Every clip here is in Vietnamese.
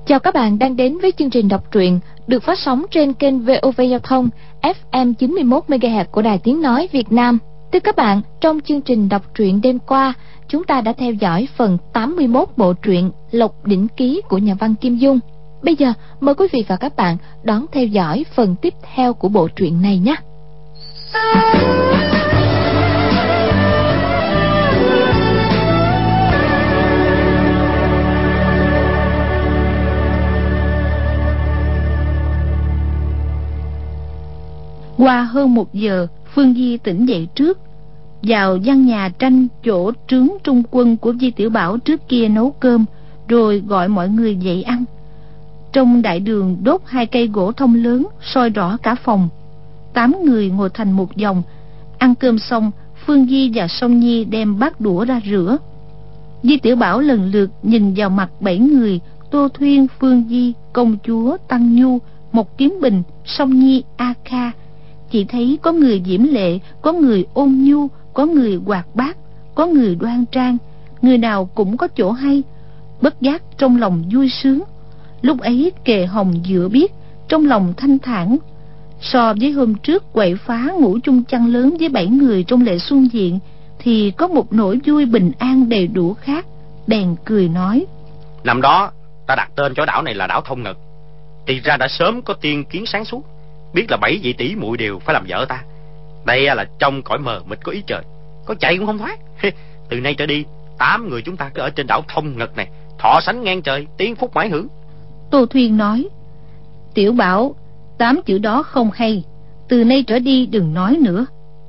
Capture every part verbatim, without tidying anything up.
Chào các bạn đang đến với chương trình đọc truyện được phát sóng trên kênh vê o vê Giao thông ép em chín mươi mốt mê ga héc của Đài Tiếng Nói Việt Nam. Thưa các bạn, trong chương trình đọc truyện đêm qua, chúng ta đã theo dõi phần tám mươi mốt bộ truyện Lộc Đỉnh Ký của nhà văn Kim Dung. Bây giờ, mời quý vị và các bạn đón theo dõi phần tiếp theo của bộ truyện này nhé. Qua hơn một giờ, Phương Di tỉnh dậy trước, vào gian nhà tranh chỗ trướng trung quân của Di Tiểu Bảo trước kia nấu cơm, rồi gọi mọi người dậy ăn. Trong đại đường đốt hai cây gỗ thông lớn, soi rõ cả phòng. Tám người ngồi thành một vòng. Ăn cơm xong, Phương Di và Song Nhi đem bát đũa ra rửa. Di Tiểu Bảo lần lượt nhìn vào mặt bảy người: Tô Thuyên, Phương Di, công chúa, Tăng Nhu, Mộc Kiếm Bình, Song Nhi, A Kha. Chỉ thấy có người diễm lệ, có người ôn nhu, có người hoạt bát, có người đoan trang, người nào cũng có chỗ hay. Bất giác trong lòng vui sướng. Lúc ấy kề hồng dựa biết, trong lòng thanh thản. So với hôm trước quậy phá ngủ chung chăn lớn với bảy người trong Lệ Xuân Diện, thì có một nỗi vui bình an đầy đủ khác. Bèn cười nói: Năm đó ta đặt tên cho đảo này là đảo Thông Ngật, thì ra đã sớm có tiên kiến sáng suốt, biết là bảy vị tỷ muội đều phải làm vợ ta. Đây là trong cõi mờ mịt có ý trời, có chạy cũng không thoát. Từ nay trở đi, tám người chúng ta cứ ở trên đảo Thông Ngật này, thọ sánh ngang trời, tiên phúc mãi hưởng. Tô Thuyên nói: Tiểu Bảo, tám chữ đó không hay, từ nay trở đi đừng nói nữa.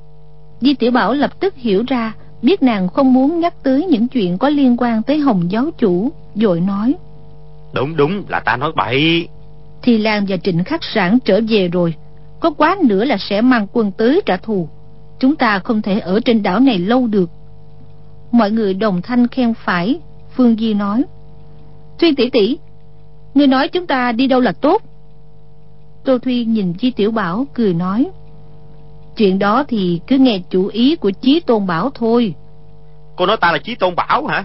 Di Tiểu Bảo lập tức hiểu ra, biết nàng không muốn nhắc tới những chuyện có liên quan tới Hồng giáo chủ, vội nói: Đúng đúng là ta nói bậy. Thì Lan và Trịnh Khắc Sản trở về rồi, có quá nữa là sẽ mang quân tới trả thù. Chúng ta không thể ở trên đảo này lâu được. Mọi người đồng thanh khen phải. Phương Di nói: Thuyên tỷ tỷ, ngươi nói chúng ta đi đâu là tốt? Tô Thuyên nhìn Di Tiểu Bảo cười nói: Chuyện đó thì cứ nghe chủ ý của Chí Tôn Bảo thôi. Cô nói ta là Chí Tôn Bảo hả?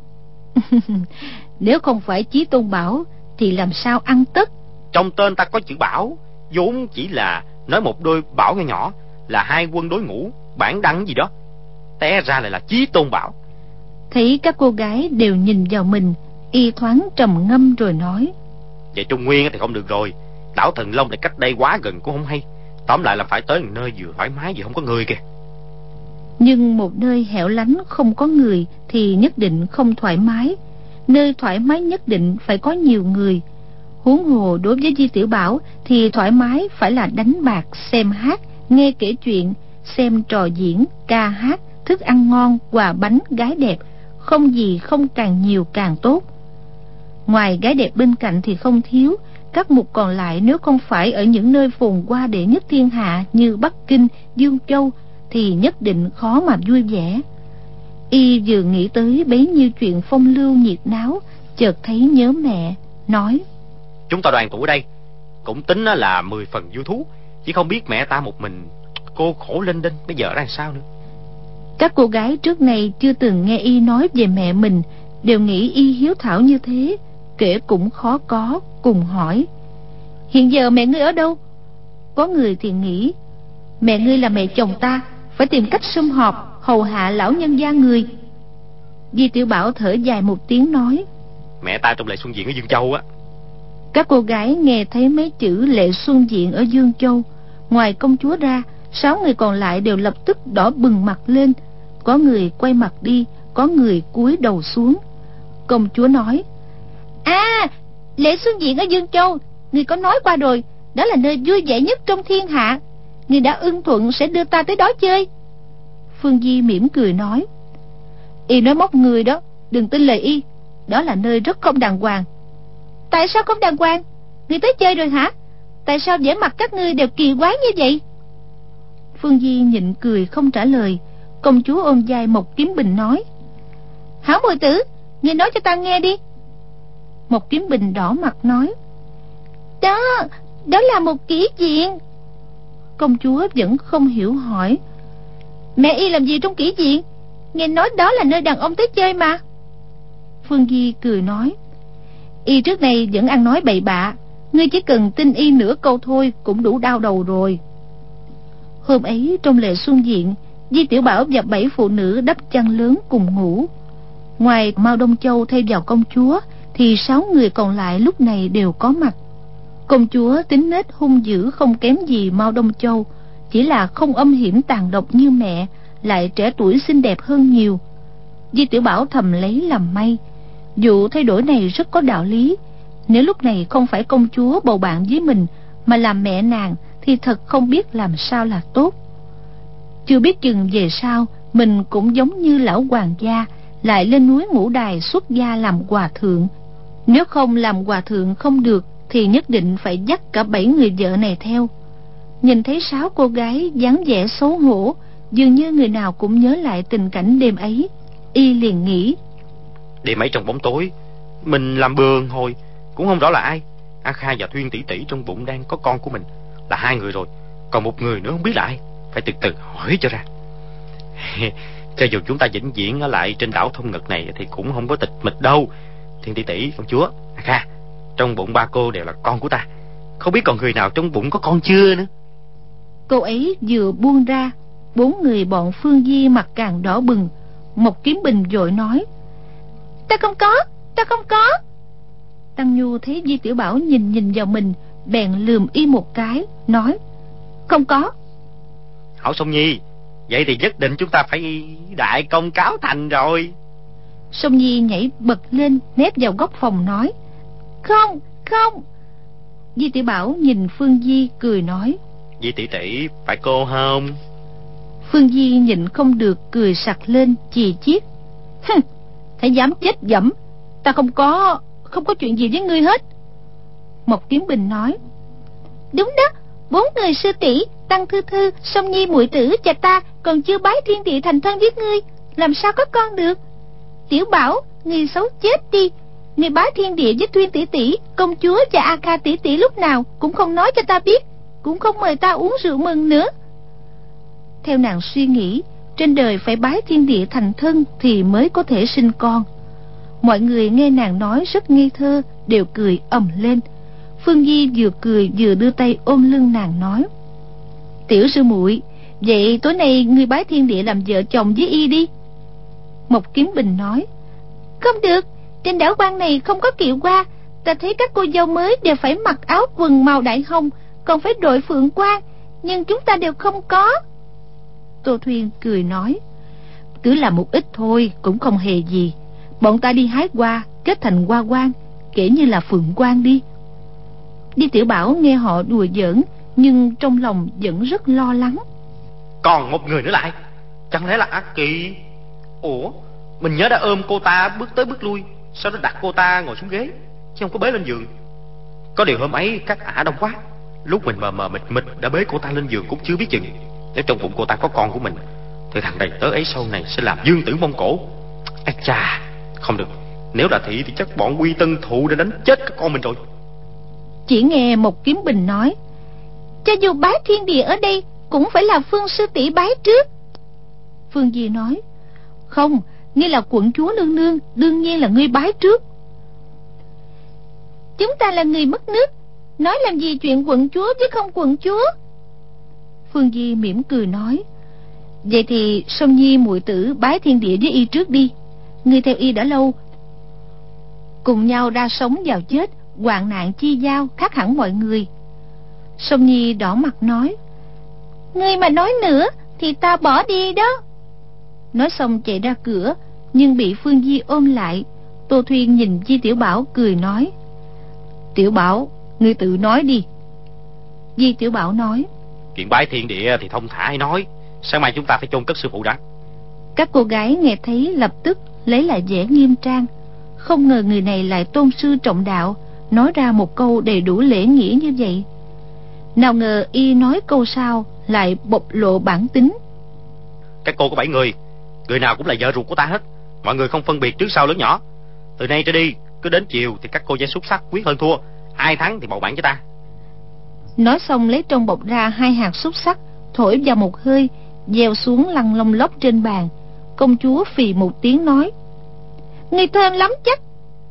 Nếu không phải Chí Tôn Bảo thì làm sao ăn tất? Trong tên ta có chữ Bảo, vốn chỉ là nói một đôi bảo nhỏ nhỏ, là hai quân đối ngũ, bản đăng gì đó, té ra lại là Chí Tôn Bảo. Thấy các cô gái đều nhìn vào mình, y thoáng trầm ngâm rồi nói: Vậy Trung Nguyên thì không được rồi, đảo Thần Long lại cách đây quá gần cũng không hay. Tóm lại là phải tới một nơi vừa thoải mái vừa không có người kìa. Nhưng một nơi hẻo lánh không có người thì nhất định không thoải mái. Nơi thoải mái nhất định phải có nhiều người. Huống hồ đối với Di Tiểu Bảo thì thoải mái phải là đánh bạc, xem hát, nghe kể chuyện, xem trò diễn, ca hát, thức ăn ngon, quà bánh, gái đẹp, không gì không càng nhiều càng tốt. Ngoài gái đẹp bên cạnh thì không thiếu. Các mục còn lại nếu không phải ở những nơi phồn hoa đệ nhất thiên hạ như Bắc Kinh, Dương Châu thì nhất định khó mà vui vẻ. Y vừa nghĩ tới bấy nhiêu chuyện phong lưu nhiệt náo, chợt thấy nhớ mẹ, nói: Chúng ta đoàn tụ ở đây cũng tính là mười phần vui thú, chỉ không biết mẹ ta một mình cô khổ linh đinh bây giờ ra sao nữa. Các cô gái trước này chưa từng nghe y nói về mẹ mình, đều nghĩ y hiếu thảo như thế, kể cũng khó có, cùng hỏi: Hiện giờ mẹ ngươi ở đâu? Có người thì nghĩ mẹ ngươi là mẹ chồng ta, phải tìm cách sum họp hầu hạ lão nhân gia người. Di Tiểu Bảo thở dài một tiếng nói: Mẹ ta trong Lệ Xuân Diện ở Dương Châu á. Các cô gái nghe thấy mấy chữ Lệ Xuân Diện ở Dương Châu, ngoài công chúa ra, sáu người còn lại đều lập tức đỏ bừng mặt lên. Có người quay mặt đi, có người cúi đầu xuống. Công chúa nói: À, Lệ Xuân Diện ở Dương Châu, người có nói qua rồi, đó là nơi vui vẻ nhất trong thiên hạ. Người đã ưng thuận sẽ đưa ta tới đó chơi. Phương Di mỉm cười nói: Y nói móc người đó, đừng tin lời y. Đó là nơi rất không đàng hoàng. Tại sao không đàng hoàng? Người tới chơi rồi hả? Tại sao vẻ mặt các ngươi đều kỳ quái như vậy? Phương Di nhịn cười không trả lời. Công chúa ôm vai Mộc Kiếm Bình nói: Hảo muội tử, ngươi nói cho ta nghe đi. Mộc Kiếm Bình đỏ mặt nói: Đó, đó là một kỹ viện. Công chúa vẫn không hiểu hỏi: Mẹ y làm gì trong kỹ viện? Nghe nói đó là nơi đàn ông tới chơi mà. Phương Di cười nói: Y trước đây vẫn ăn nói bậy bạ, ngươi chỉ cần tin y nửa câu thôi cũng đủ đau đầu rồi. Hôm ấy trong lễ xuân diện, Di Tiểu Bảo và bảy phụ nữ đắp chăn lớn cùng ngủ. Ngoài Mao Đông Châu thêm vào công chúa thì sáu người còn lại lúc này đều có mặt. Công chúa tính nết hung dữ không kém gì Mao Đông Châu, chỉ là không âm hiểm tàn độc như mẹ, lại trẻ tuổi xinh đẹp hơn nhiều. Di Tiểu Bảo thầm lấy làm may. Vụ thay đổi này rất có đạo lý. Nếu lúc này không phải công chúa bầu bạn với mình, mà làm mẹ nàng, thì thật không biết làm sao là tốt. Chưa biết chừng về sau mình cũng giống như lão hoàng gia, lại lên núi Ngũ Đài xuất gia làm hòa thượng. Nếu không làm hòa thượng không được, thì nhất định phải dắt cả bảy người vợ này theo. Nhìn thấy sáu cô gái dáng vẻ xấu hổ, dường như người nào cũng nhớ lại tình cảnh đêm ấy. Y liền nghĩ, đêm ấy trong bóng tối, mình làm bường hồi cũng không rõ là ai. A Kha và Thuyên tỷ tỷ trong bụng đang có con của mình, là hai người rồi, còn một người nữa không biết là ai, phải từ từ hỏi cho ra. Cho dù chúng ta vĩnh viễn ở lại trên đảo Thông Ngực này thì cũng không có tịch mịch đâu. Thuyên tỷ tỷ, công chúa, A Kha, trong bụng ba cô đều là con của ta, không biết còn người nào trong bụng có con chưa nữa. Cô ấy vừa buông ra, bốn người bọn Phương Di mặt càng đỏ bừng. Mộc Kiếm Bình vội nói, ta không có, ta không có. Tăng Nhu thấy Di Tiểu Bảo nhìn nhìn vào mình, bèn lườm y một cái, nói, không có. Hảo Song Nhi, vậy thì nhất định chúng ta phải đại công cáo thành rồi. Song Nhi nhảy bật lên, nép vào góc phòng nói, không, không. Di Tiểu Bảo nhìn Phương Di cười nói, Di tỷ tỷ phải cô không? Phương Di nhịn không được cười sặc lên, chì chiết, thấy dám chết dẫm, ta không có không có chuyện gì với ngươi hết. Mộc Kiếm Bình nói, đúng đó, bốn người sư tỷ Tăng Thư Thư, Song Nhi muội tử và ta còn chưa bái thiên địa thành thân với ngươi, làm sao có con được. Tiểu Bảo, ngươi xấu chết đi, ngươi bái thiên địa với Thuyên tỷ tỷ, công chúa và A Kha tỷ tỷ lúc nào cũng không nói cho ta biết, cũng không mời ta uống rượu mừng nữa. Theo nàng suy nghĩ, trên đời phải bái thiên địa thành thân thì mới có thể sinh con. Mọi người nghe nàng nói rất ngây thơ, đều cười ầm lên. Phương Di vừa cười vừa đưa tay ôm lưng nàng nói, tiểu sư muội, vậy tối nay ngươi bái thiên địa làm vợ chồng với y đi. Mộc Kiếm Bình nói, không được, trên đảo quan này không có kiệu hoa. Ta thấy các cô dâu mới đều phải mặc áo quần màu đại hồng, còn phải đội phượng quan, nhưng chúng ta đều không có. Tô Thuyên cười nói, cứ là một ít thôi, cũng không hề gì. Bọn ta đi hái hoa, kết thành hoa quan, kể như là phượng quan đi. Di Tiểu Bảo nghe họ đùa giỡn, nhưng trong lòng vẫn rất lo lắng. Còn một người nữa lại, chẳng lẽ là Ác Kỳ? Ủa, mình nhớ đã ôm cô ta bước tới bước lui, sau đó đặt cô ta ngồi xuống ghế, chứ không có bế lên giường. Có điều hôm ấy các ả đông quá, lúc mình mờ mờ mịt mịt đã bế cô ta lên giường cũng chưa biết chừng. Nếu trong bụng cô ta có con của mình, thì thằng đầy tớ ấy sau này sẽ làm dương tử Mông Cổ. Ây chà, không được, nếu là thị thì chắc bọn Quy Tân Thụ đã đánh chết các con mình rồi. Chỉ nghe Mộc Kiếm Bình nói, cho dù bái thiên địa ở đây cũng phải là Phương sư tỷ bái trước. Phương Di nói, không, ngươi là quận chúa nương nương, đương nhiên là ngươi bái trước. Chúng ta là người mất nước, nói làm gì chuyện quận chúa chứ không quận chúa. Phương Di mỉm cười nói, vậy thì Song Nhi muội tử bái thiên địa với y trước đi. Ngươi theo y đã lâu, cùng nhau ra sống vào chết, hoạn nạn chi giao, khác hẳn mọi người. Song Nhi đỏ mặt nói, ngươi mà nói nữa thì ta bỏ đi đó. Nói xong chạy ra cửa, nhưng bị Phương Di ôm lại. Tô Thuyên nhìn Di Tiểu Bảo cười nói, Tiểu Bảo, ngươi tự nói đi. Di Tiểu Bảo nói, chuyện bái thiên địa thì thông thả hay nói, sáng mai chúng ta phải chôn cất sư phụ đã. Các cô gái nghe thấy lập tức lấy lại vẻ nghiêm trang. Không ngờ người này lại tôn sư trọng đạo, nói ra một câu đầy đủ lễ nghĩa như vậy. Nào ngờ y nói câu sau lại bộc lộ bản tính. Các cô có bảy người, người nào cũng là vợ ruột của ta hết. Mọi người không phân biệt trước sau lớn nhỏ. Từ nay trở đi, cứ đến chiều thì các cô sẽ xúc sắc quyết hơn thua, ai thắng thì bầu bạn với ta. Nói xong lấy trong bọc ra hai hạt xúc sắc, thổi vào một hơi, gieo xuống lăn lông lốc trên bàn. Công chúa phì một tiếng nói, ngươi thơm lắm chắc,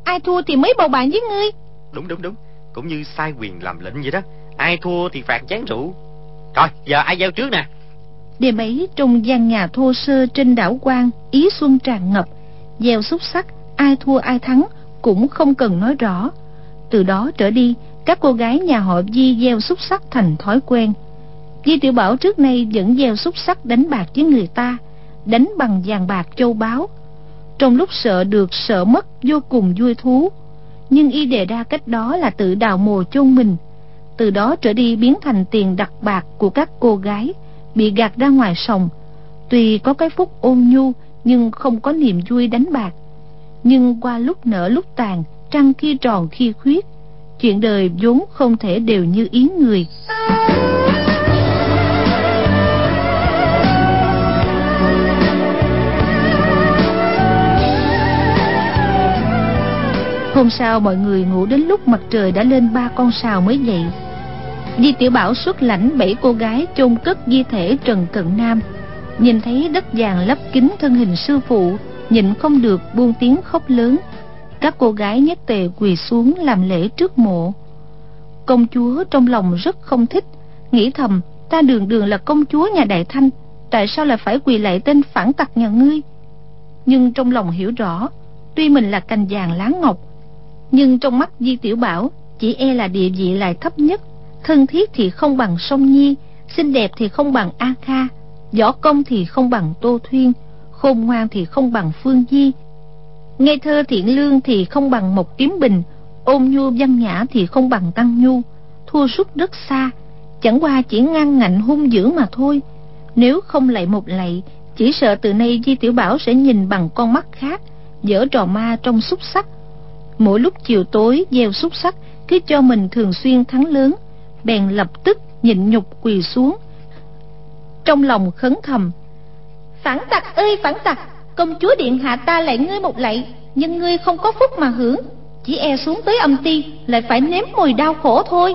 ai thua thì mới bầu bạn với ngươi. Đúng đúng đúng, cũng như sai quyền làm lệnh vậy đó. Ai thua thì phạt chén rượu. Rồi giờ ai gieo trước nè? Đêm ấy trong gian nhà thô sơ trên đảo Quan, ý xuân tràn ngập. Gieo xúc xắc, ai thua ai thắng cũng không cần nói rõ. Từ đó trở đi, các cô gái nhà họ Di gieo xúc xắc thành thói quen. Di Tiểu Bảo trước nay vẫn gieo xúc xắc đánh bạc với người ta, đánh bằng vàng bạc châu báu. Trong lúc sợ được sợ mất vô cùng vui thú, nhưng y đề ra cách đó là tự đào mồ chôn mình. Từ đó trở đi biến thành tiền đặt bạc của các cô gái, bị gạt ra ngoài sòng. Tuy có cái phúc ôn nhu nhưng không có niềm vui đánh bạc. Nhưng qua lúc nở lúc tàn, trăng khi tròn khi khuyết, chuyện đời vốn không thể đều như ý người. Hôm sau mọi người ngủ đến lúc mặt trời đã lên ba con sào mới dậy. Di Tiểu Bảo xuất lãnh bảy cô gái chôn cất di thể Trần Cận Nam. Nhìn thấy đất vàng lấp kín thân hình sư phụ, nhịn không được buông tiếng khóc lớn. Các cô gái nhất tề quỳ xuống làm lễ trước mộ. Công chúa trong lòng rất không thích, nghĩ thầm: ta đường đường là công chúa nhà Đại Thanh, tại sao lại phải quỳ lạy tên phản tặc nhà ngươi? Nhưng trong lòng hiểu rõ, tuy mình là cành vàng lá ngọc, nhưng trong mắt Di Tiểu Bảo chỉ e là địa vị lại thấp nhất. Thân thiết thì không bằng Song Nhi, xinh đẹp thì không bằng A Kha, võ công thì không bằng Tô Thuyên, khôn ngoan thì không bằng Phương Di, ngây thơ thiện lương thì không bằng Mộc Kiếm Bình, ôn nhu văn nhã thì không bằng Tăng Nhu. Thua sút rất xa, chẳng qua chỉ ngang ngạnh hung dữ mà thôi. Nếu không lạy một lạy, chỉ sợ từ nay Di Tiểu Bảo sẽ nhìn bằng con mắt khác, giở trò ma trong xúc xắc. Mỗi lúc chiều tối gieo xúc xắc, cứ cho mình thường xuyên thắng lớn, bèn lập tức nhịn nhục quỳ xuống, trong lòng khấn thầm: phản tặc ơi phản tặc, công chúa điện hạ ta lạy ngươi một lạy, nhưng ngươi không có phúc mà hưởng, chỉ e xuống tới âm ti lại phải nếm mùi đau khổ thôi.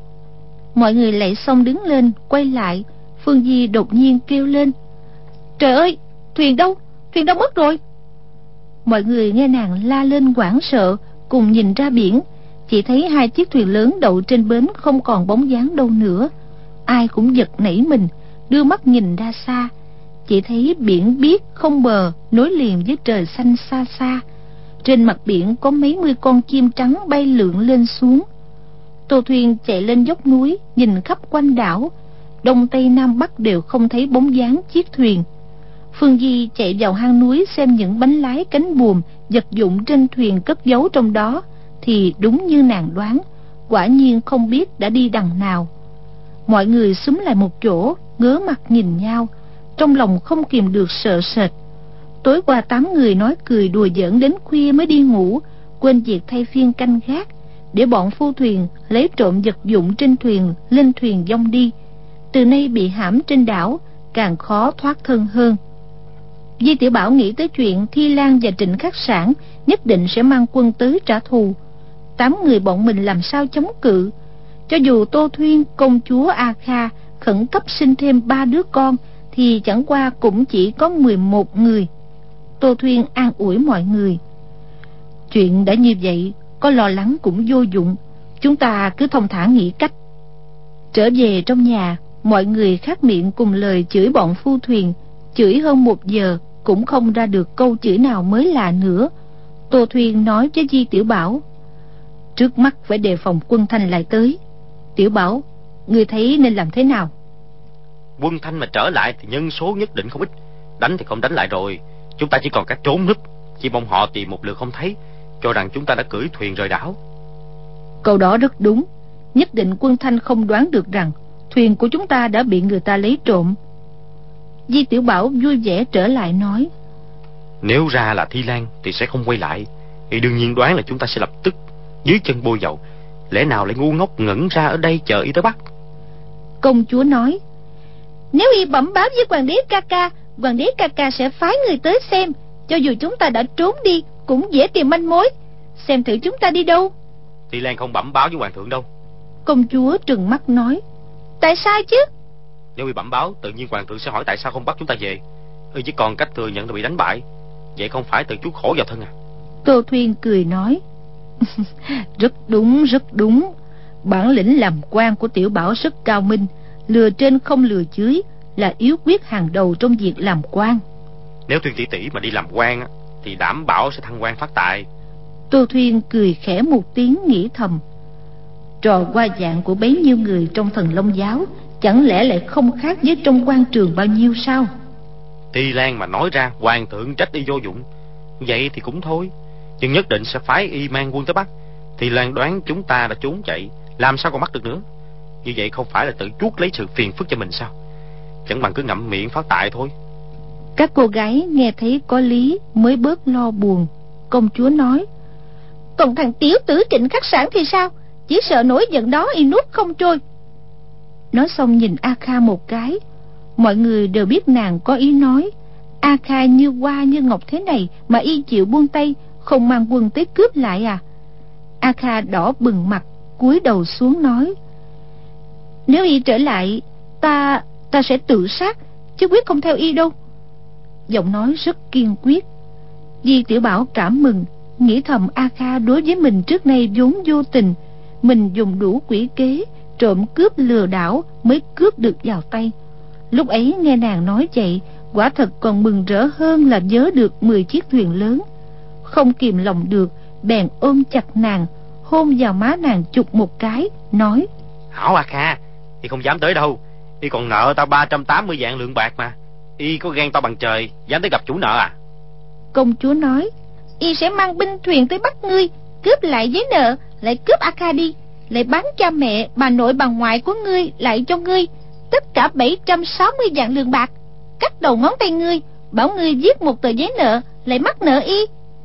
Mọi người lạy xong đứng lên quay lại. Phương Di đột nhiên kêu lên: trời ơi, thuyền đâu, thuyền đâu mất rồi? Mọi người nghe nàng la lên hoảng sợ, cùng nhìn ra biển. Chỉ thấy hai chiếc thuyền lớn đậu trên bến không còn bóng dáng đâu nữa. Ai cũng giật nảy mình, đưa mắt nhìn ra xa. Chỉ thấy biển biếc không bờ, nối liền với trời xanh xa xa. Trên mặt biển có mấy mươi con chim trắng bay lượn lên xuống. Tô Thuyên chạy lên dốc núi, nhìn khắp quanh đảo, đông tây nam bắc đều không thấy bóng dáng chiếc thuyền. Phương Di chạy vào hang núi xem những bánh lái cánh buồm vật dụng trên thuyền cất giấu trong đó, thì đúng như nàng đoán, quả nhiên không biết đã đi đằng nào. Mọi người xúm lại một chỗ, ngớ mặt nhìn nhau, trong lòng không kìm được sợ sệt. Tối qua tám người nói cười đùa giỡn đến khuya mới đi ngủ, quên việc thay phiên canh gác, để bọn phu thuyền lấy trộm vật dụng trên thuyền lên thuyền dông đi. Từ nay bị hãm trên đảo, càng khó thoát thân hơn. Di Tiểu Bảo nghĩ tới chuyện Thi Lan và Trịnh Khắc Sản nhất định sẽ mang quân tới trả thù. Tám người bọn mình làm sao chống cự? Cho dù Tô Thuyên, công chúa A Kha khẩn cấp sinh thêm ba đứa con, thì chẳng qua cũng chỉ có mười một người. Tô Thuyên an ủi mọi người: chuyện đã như vậy, có lo lắng cũng vô dụng, chúng ta cứ thông thả nghĩ cách. Trở về trong nhà, mọi người khát miệng cùng lời chửi bọn phu thuyền, chửi hơn một giờ cũng không ra được câu chửi nào mới lạ nữa. Tô Thuyên nói với Di Tiểu Bảo: trước mắt phải đề phòng quân Thanh lại tới. Tiểu Bảo, ngươi thấy nên làm thế nào? Quân Thanh mà trở lại thì nhân số nhất định không ít, đánh thì không đánh lại rồi, chúng ta chỉ còn cách trốn núp. Chỉ mong họ tìm một lượt không thấy, cho rằng chúng ta đã cưỡi thuyền rời đảo. Câu đó rất đúng. Nhất định quân Thanh không đoán được rằng thuyền của chúng ta đã bị người ta lấy trộm. Di Tiểu Bảo vui vẻ trở lại nói: nếu ra là Thi Lan thì sẽ không quay lại, thì đương nhiên đoán là chúng ta sẽ lập tức dưới chân bôi dầu. Lẽ nào lại ngu ngốc ngẩn ra ở đây chờ y tới bắt? Công chúa nói: nếu y bẩm báo với hoàng đế ca ca, hoàng đế ca ca sẽ phái người tới xem. Cho dù chúng ta đã trốn đi cũng dễ tìm manh mối. Xem thử chúng ta đi đâu. Thi Lan không bẩm báo với hoàng thượng đâu. Công chúa trừng mắt nói: tại sao chứ? Nếu bị bẩm báo, tự nhiên hoàng thượng sẽ hỏi tại sao không bắt chúng ta về. Y chỉ còn cách thừa nhận là bị đánh bại, vậy không phải tự chuốc khổ vào thân à? Tô Thuyên cười nói: Rất đúng, rất đúng. Bản lĩnh làm quan của Tiểu Bảo rất cao minh, lừa trên không lừa dưới là yếu quyết hàng đầu trong việc làm quan. Nếu Thuyên tỷ tỷ mà đi làm quan á, thì đảm bảo sẽ thăng quan phát tài. Tô Thuyên cười khẽ một tiếng, nghĩ thầm, trò qua dạng của bấy nhiêu người trong Thần Long giáo chẳng lẽ lại không khác với trong quan trường bao nhiêu sao? Thi Lan mà nói ra hoàng thượng trách y vô dụng, vậy thì cũng thôi, nhưng nhất định sẽ phái y mang quân tới Bắc. Thi Lan đoán chúng ta đã trốn chạy, làm sao còn bắt được nữa. Như vậy không phải là tự chuốc lấy sự phiền phức cho mình sao? Chẳng bằng cứ ngậm miệng phát tài thôi. Các cô gái nghe thấy có lý mới bớt lo buồn. Công chúa nói, còn thằng tiểu tử Trịnh Khắc Sản thì sao? Chỉ sợ nổi giận đó y nuốt không trôi. Nói xong nhìn A Kha một cái. Mọi người đều biết nàng có ý nói, A Kha như hoa như ngọc thế này mà y chịu buông tay, không mang quân tới cướp lại à? A Kha đỏ bừng mặt, cúi đầu xuống nói, nếu y trở lại, ta ta sẽ tự sát, chứ quyết không theo y đâu. Giọng nói rất kiên quyết. Di Tiểu Bảo cảm mừng, nghĩ thầm A Kha đối với mình trước nay vốn vô tình, mình dùng đủ quỷ kế trộm cướp lừa đảo mới cướp được vào tay. Lúc ấy nghe nàng nói vậy, quả thật còn mừng rỡ hơn là vớ được mười chiếc thuyền lớn. Không kìm lòng được, bèn ôm chặt nàng, hôn vào má nàng chụp một cái, nói, hảo A Kha, y không dám tới đâu, y còn nợ tao ba trăm tám mươi vạn lượng bạc mà. Y có ghen to bằng trời, dám tới gặp chủ nợ à? Công chúa nói, y sẽ mang binh thuyền tới bắt ngươi, cướp lại giấy nợ, lại cướp A Kha đi, lại bán cha mẹ, bà nội bà ngoại của ngươi lại cho ngươi, tất cả bảy trăm sáu mươi vạn lượng bạc. Cắt đầu ngón tay ngươi, bảo ngươi viết một tờ giấy nợ, lại mắc nợ y.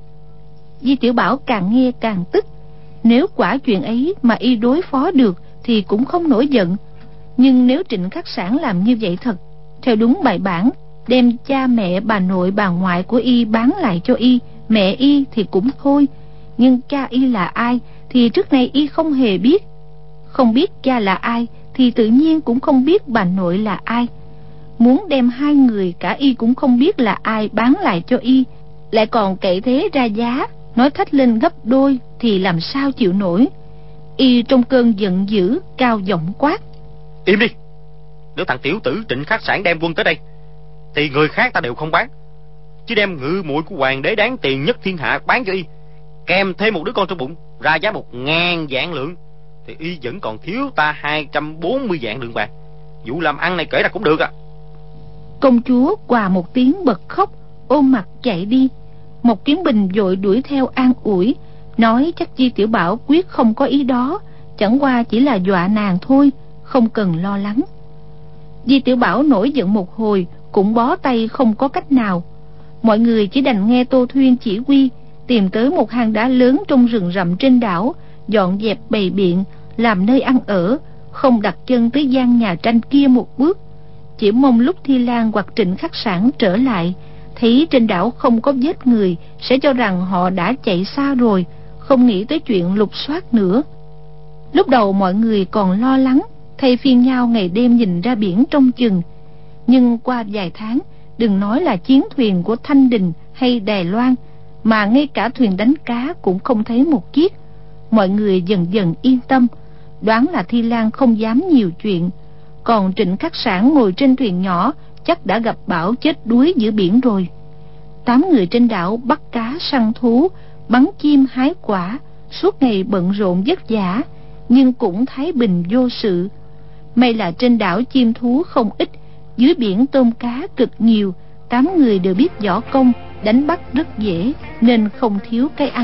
Di Tiểu Bảo càng nghe càng tức. Nếu quả chuyện ấy mà y đối phó được thì cũng không nổi giận, nhưng nếu Trịnh Khắc Sản làm như vậy thật, theo đúng bài bản, đem cha mẹ bà nội bà ngoại của y bán lại cho y, mẹ y thì cũng thôi, nhưng cha y là ai thì trước nay y không hề biết. Không biết cha là ai thì tự nhiên cũng không biết bà nội là ai. Muốn đem hai người cả y cũng không biết là ai bán lại cho y, lại còn cậy thế ra giá, nói thách lên gấp đôi thì làm sao chịu nổi. Y trong cơn giận dữ cao giọng quát, im đi. Nếu thằng tiểu tử Trịnh Khắc Sản đem quân tới đây thì người khác ta đều không bán, chứ đem ngự muội của hoàng đế đáng tiền nhất thiên hạ bán cho y, kèm thêm một đứa con trong bụng, ra giá một ngàn vạn lượng, thì y vẫn còn thiếu ta hai trăm bốn mươi vạn lượng bạc. Vụ làm ăn này kể ra cũng được à. Công chúa quà một tiếng bật khóc, ôm mặt chạy đi. Một Kiến Bình vội đuổi theo an ủi, nói chắc Di Tiểu Bảo quyết không có ý đó, chẳng qua chỉ là dọa nàng thôi, không cần lo lắng. Di Tiểu Bảo nổi giận một hồi, cũng bó tay không có cách nào. Mọi người chỉ đành nghe Tô Thuyên chỉ huy, tìm tới một hang đá lớn trong rừng rậm trên đảo, dọn dẹp bày biện, làm nơi ăn ở, không đặt chân tới gian nhà tranh kia một bước. Chỉ mong lúc Thi Lan hoặc Trịnh Khắc Sản trở lại, thấy trên đảo không có vết người, sẽ cho rằng họ đã chạy xa rồi, không nghĩ tới chuyện lục soát nữa. Lúc đầu mọi người còn lo lắng, thay phiên nhau ngày đêm nhìn ra biển trông chừng. Nhưng qua vài tháng, đừng nói là chiến thuyền của Thanh Đình hay Đài Loan, mà ngay cả thuyền đánh cá cũng không thấy một chiếc. Mọi người dần dần yên tâm, đoán là Thi Lan không dám nhiều chuyện. Còn Trịnh Khắc Sản ngồi trên thuyền nhỏ chắc đã gặp bão chết đuối giữa biển rồi. Tám người trên đảo bắt cá săn thú, bắn chim hái quả, suốt ngày bận rộn vất vả, nhưng cũng thái bình vô sự. May là trên đảo chim thú không ít, dưới biển tôm cá cực nhiều. Tám người đều biết võ công, đánh bắt rất dễ, nên không thiếu cái ăn.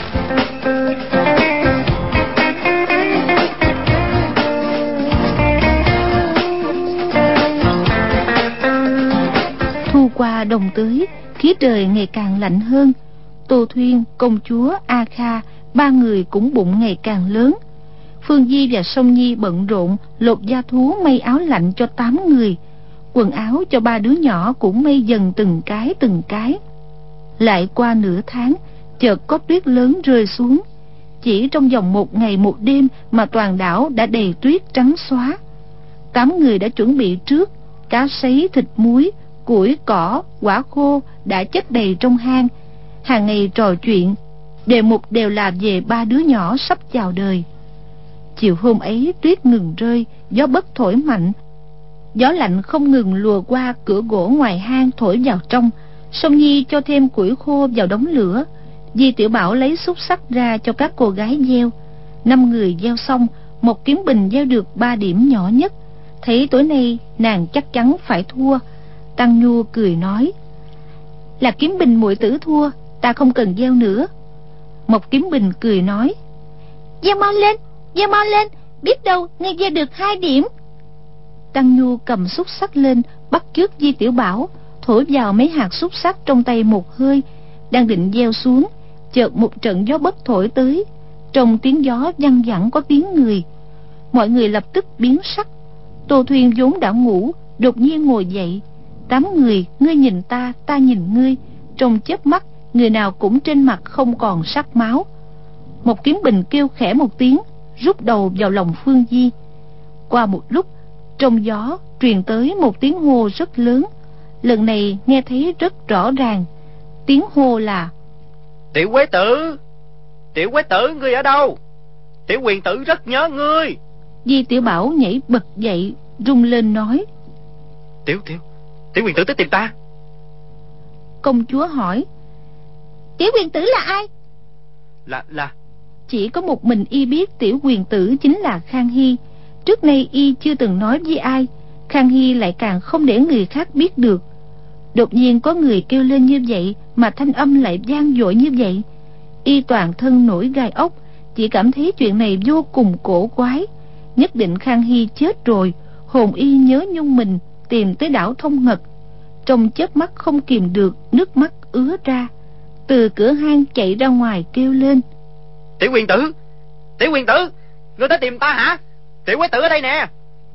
Thu qua đông tới, khí trời ngày càng lạnh hơn. Tô Thuyên, công chúa, A Kha, ba người cũng bụng ngày càng lớn. Phương Di và Song Nhi bận rộn lột da thú may áo lạnh cho tám người. Quần áo cho ba đứa nhỏ cũng may dần từng cái từng cái. Lại qua nửa tháng, chợt có tuyết lớn rơi xuống. Chỉ trong vòng một ngày một đêm mà toàn đảo đã đầy tuyết trắng xóa. Tám người đã chuẩn bị trước, cá sấy, thịt muối, củi, cỏ, quả khô đã chất đầy trong hang. Hàng ngày trò chuyện, Đề mục đều là về ba đứa nhỏ sắp chào đời. Chiều hôm ấy tuyết ngừng rơi, gió bấc thổi mạnh. Gió lạnh không ngừng lùa qua cửa gỗ ngoài hang thổi vào trong. Song Nhi cho thêm củi khô vào đống lửa. Di Tiểu Bảo lấy xúc xắc ra cho các cô gái gieo. Năm người gieo xong, một kiếm bình gieo được ba điểm nhỏ nhất. Thấy tối nay nàng chắc chắn phải thua. Tăng Nhu cười nói: là Kiếm Bình muội tử thua, ta không cần gieo nữa. Một Kiếm Bình cười nói: gieo mau lên, gieo mau lên, biết đâu ngươi gieo được hai điểm. Tăng Nhu cầm xúc xắc lên, bắt chước Di Tiểu Bảo, thổi vào mấy hạt xúc xắc trong tay một hơi. Đang định gieo xuống, chợt một trận gió bấc thổi tới. Trong tiếng gió văng vẳng có tiếng người. Mọi người lập tức biến sắc. Tô Thuyên vốn đã ngủ, đột nhiên ngồi dậy. Tám người, ngươi nhìn ta, ta nhìn ngươi. Trong chớp mắt, người nào cũng trên mặt không còn sắc máu. Một Kiếm Bình kêu khẽ một tiếng, rút đầu vào lòng Phương Di. Qua một lúc, trong gió truyền tới một tiếng hô rất lớn. Lần này nghe thấy rất rõ ràng. Tiếng hô là: Tiểu Quế Tử, Tiểu Quế Tử, ngươi ở đâu? Tiểu Huyền Tử rất nhớ ngươi. Di Tiểu Bảo nhảy bật dậy, rung lên nói: Tiểu Tiểu Tiểu Huyền Tử tới tìm ta. Công chúa hỏi: Tiểu Huyền Tử là ai? Là là Chỉ có một mình y biết Tiểu Huyền Tử chính là Khang Hy. Trước nay y chưa từng nói với ai. Khang Hy lại càng không để người khác biết được. Đột nhiên có người kêu lên như vậy, mà thanh âm lại vang dội như vậy. Y toàn thân nổi gai ốc, chỉ cảm thấy chuyện này vô cùng cổ quái. Nhất định Khang Hy chết rồi. Hồn y nhớ nhung mình, tìm tới đảo Thông Ngật. Trong chớp mắt không kìm được, nước mắt ứa ra. Từ cửa hang chạy ra ngoài kêu lên: Tiểu Huyền Tử, Tiểu Huyền Tử, ngươi tới tìm ta hả? Tiểu Quế Tử ở đây nè.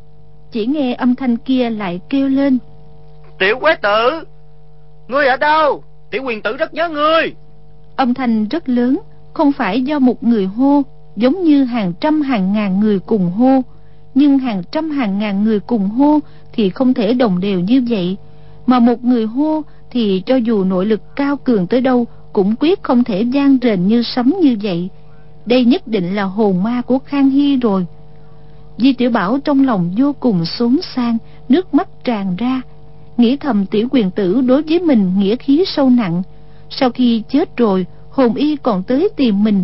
Chỉ nghe âm thanh kia lại kêu lên: Tiểu Quế Tử, ngươi ở đâu? Tiểu Huyền Tử rất nhớ ngươi. Âm thanh rất lớn, không phải do một người hô, giống như hàng trăm hàng ngàn người cùng hô. Nhưng hàng trăm hàng ngàn người cùng hô thì không thể đồng đều như vậy. Mà một người hô thì cho dù nội lực cao cường tới đâu cũng quyết không thể vang rền như sấm như vậy. Đây nhất định là hồn ma của Khang Hy rồi. Di Tiểu Bảo trong lòng vô cùng xốn sang, nước mắt tràn ra. Nghĩ thầm Tiểu Huyền Tử đối với mình nghĩa khí sâu nặng. Sau khi chết rồi, hồn y còn tới tìm mình.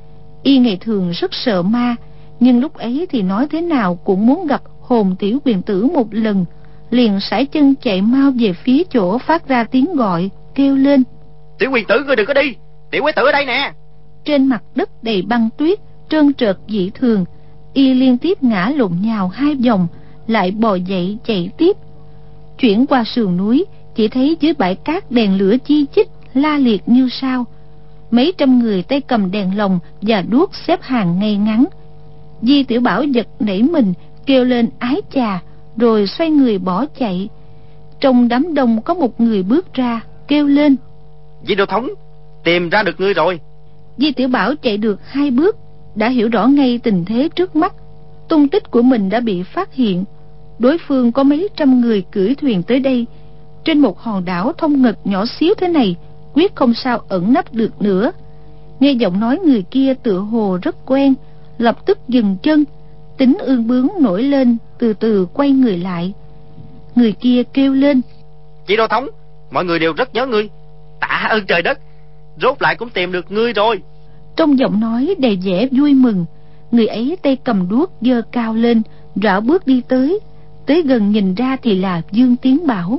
Y ngày thường rất sợ ma, nhưng lúc ấy thì nói thế nào cũng muốn gặp hồn Tiểu Huyền Tử một lần. Liền sải chân chạy mau về phía chỗ phát ra tiếng gọi, kêu lên: Tiểu Huyền Tử, ngươi đừng có đi, Tiểu Quế Tử ở đây nè. Trên mặt đất đầy băng tuyết, trơn trượt dị thường. Y liên tiếp ngã lộn nhào hai vòng, lại bò dậy chạy tiếp. Chuyển qua sườn núi, chỉ thấy dưới bãi cát đèn lửa chi chít la liệt như sao. Mấy trăm người tay cầm đèn lồng và đuốc xếp hàng ngay ngắn. Di Tiểu Bảo giật nảy mình, kêu lên ái chà, rồi xoay người bỏ chạy. Trong đám đông có một người bước ra, kêu lên: Di Đô Thống, tìm ra được ngươi rồi. Di Tiểu Bảo chạy được hai bước, đã hiểu rõ ngay tình thế trước mắt. Tung tích của mình đã bị phát hiện. Đối phương có mấy trăm người cưỡi thuyền tới đây. Trên một hòn đảo Thông Ngật nhỏ xíu thế này, quyết không sao ẩn nấp được nữa. Nghe giọng nói người kia tựa hồ rất quen, lập tức dừng chân. Tính ương bướng nổi lên, từ từ quay người lại. Người kia kêu lên: Di Đô Thống, mọi người đều rất nhớ ngươi. Tạ ơn trời đất, rốt lại cũng tìm được ngươi rồi. Trong giọng nói đầy vẻ vui mừng. Người ấy tay cầm đuốc giơ cao lên, rảo bước đi tới. Tới gần nhìn ra thì là Dương Tiến Bảo.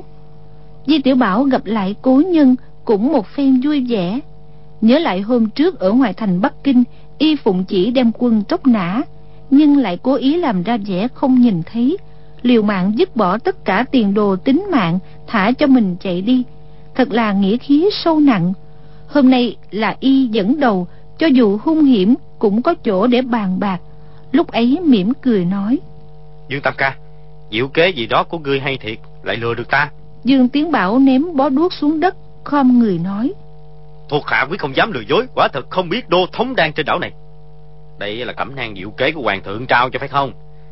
Di Tiểu Bảo gặp lại cố nhân cũng một phen vui vẻ. Nhớ lại hôm trước ở ngoài thành Bắc Kinh, y phụng chỉ đem quân tróc nã, nhưng lại cố ý làm ra vẻ không nhìn thấy, liều mạng dứt bỏ tất cả tiền đồ tính mạng, thả cho mình chạy đi. Thật là nghĩa khí sâu nặng. Hôm nay là y dẫn đầu, cho dù hung hiểm cũng có chỗ để bàn bạc. Lúc ấy mỉm cười nói: Dương Tam Ca, diệu kế gì đó của ngươi hay thiệt, lại lừa được ta. Dương Tiến Bảo ném bó đuốc xuống đất, khom người nói: Thuộc hạ quyết không dám lừa dối, quả thật không biết Đô Thống đang trên đảo này. Đây là cẩm nang diệu kế của hoàng thượng trao cho phải không?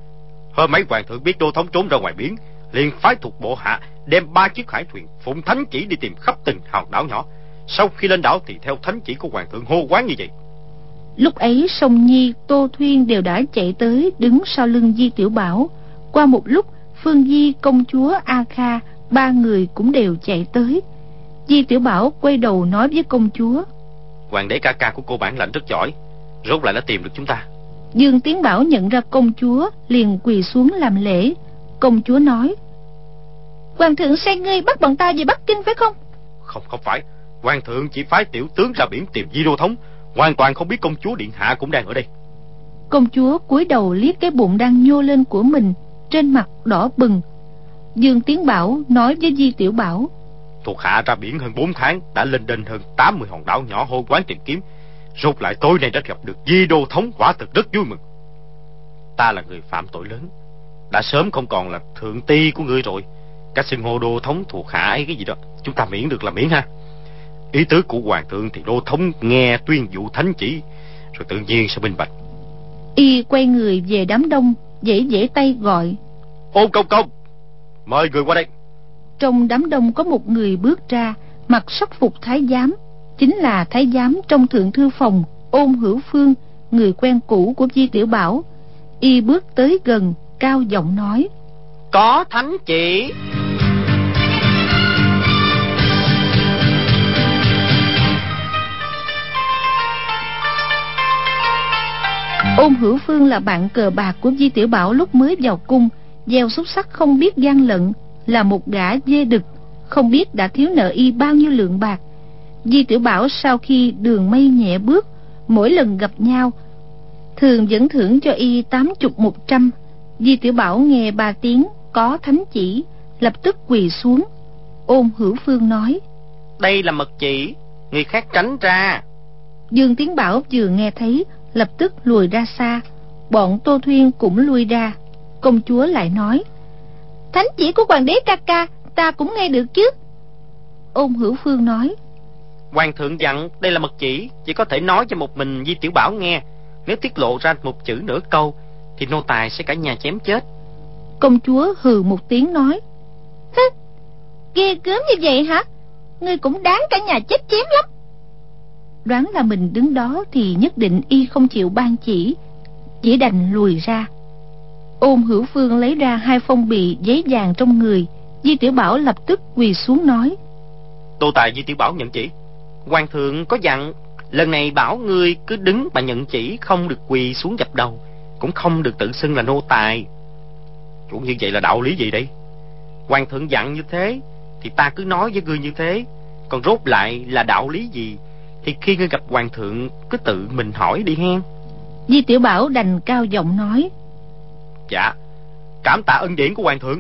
Hôm mấy hoàng thượng biết Đô Thống trốn ra ngoài biển, liền phái thuộc bộ hạ đem ba chiếc hải thuyền phụng thánh chỉ đi tìm khắp từng hòn đảo nhỏ. sau khi lên đảo thì theo thánh chỉ của hoàng thượng hô quán như vậy. Lúc ấy Song Nhi, Tô Thuyên đều đã chạy tới đứng sau lưng Di Tiểu Bảo. Qua một lúc, Phương Di, công chúa, A Kha, ba người cũng đều chạy tới. Di Tiểu Bảo quay đầu nói với công chúa: Hoàng đế ca ca của cô bản lãnh rất giỏi, rốt lại đã tìm được chúng ta. Dương Tiến Bảo nhận ra công chúa, liền quỳ xuống làm lễ. Công chúa nói: Hoàng thượng sai ngươi bắt bọn ta về Bắc Kinh phải không? Không, không phải. Hoàng thượng chỉ phái tiểu tướng ra biển tìm Di Đô Thống, hoàn toàn không biết công chúa điện hạ cũng đang ở đây. Công chúa cúi đầu liếc cái bụng đang nhô lên của mình, trên mặt đỏ bừng. Dương Tiến Bảo nói với Di Tiểu Bảo: Thuộc hạ ra biển hơn bốn tháng, đã lên đên hơn tám mươi hòn đảo nhỏ hô quán tìm kiếm, rốt lại tối nay đã gặp được Di Đô Thống, quả thực rất vui mừng. Ta là người phạm tội lớn, đã sớm không còn là thượng ti của ngươi rồi. Các xưng hô Đô Thống thuộc hạ ấy cái gì đó, chúng ta miễn được là miễn ha. Ý tứ của hoàng thượng thì Đô Thống nghe tuyên dụ thánh chỉ, rồi tự nhiên sẽ minh bạch. Y quay người về đám đông, vẫy vẫy tay gọi: Ôn Công Công, mời người qua đây. Trong đám đông có một người bước ra, mặc sắc phục thái giám, chính là thái giám trong thượng thư phòng Ôn Hữu Phương, người quen cũ của Di Tiểu Bảo. Y bước tới gần, cao giọng nói: Có thánh chỉ. Ôn Hữu Phương là bạn cờ bạc của Di Tiểu Bảo lúc mới vào cung, gieo xúc sắc không biết gian lận, là một gã dê đực, không biết đã thiếu nợ y bao nhiêu lượng bạc. Di Tiểu Bảo sau khi đường mây nhẹ bước, mỗi lần gặp nhau thường vẫn thưởng cho y tám chục một trăm. Di Tiểu Bảo nghe ba tiếng có thánh chỉ, lập tức quỳ xuống. Ôn Hữu Phương nói: Đây là mật chỉ, người khác tránh ra. Dương Tiến Bảo vừa nghe thấy, lập tức lùi ra xa. Bọn Tô Thuyên cũng lui ra. Công chúa lại nói: Thánh chỉ của hoàng đế ca ca ta cũng nghe được chứ. Ôn Hữu Phương nói: Hoàng thượng dặn đây là mật chỉ, chỉ có thể nói cho một mình Di Tiểu Bảo nghe. Nếu tiết lộ ra một chữ nửa câu thì nô tài sẽ cả nhà chém chết. Công chúa hừ một tiếng nói: Hứ, ghê gớm như vậy hả? Ngươi cũng đáng cả nhà chết chém lắm. Đoán là mình đứng đó thì nhất định y không chịu ban chỉ, chỉ đành lùi ra. Ôn Hữu Phương lấy ra hai phong bì giấy vàng trong người. Di Tiểu Bảo lập tức quỳ xuống nói: Tô tài Di Tiểu Bảo nhận chỉ. Hoàng thượng có dặn lần này bảo ngươi cứ đứng mà nhận chỉ, không được quỳ xuống dập đầu, cũng không được tự xưng là nô tài. Chủ như vậy là đạo lý gì đây? Hoàng thượng dặn như thế thì ta cứ nói với ngươi như thế, còn rốt lại là đạo lý gì thì khi ngươi gặp hoàng thượng cứ tự mình hỏi đi hen. Di Tiểu Bảo đành cao giọng nói: Dạ, cảm tạ ân điển của hoàng thượng.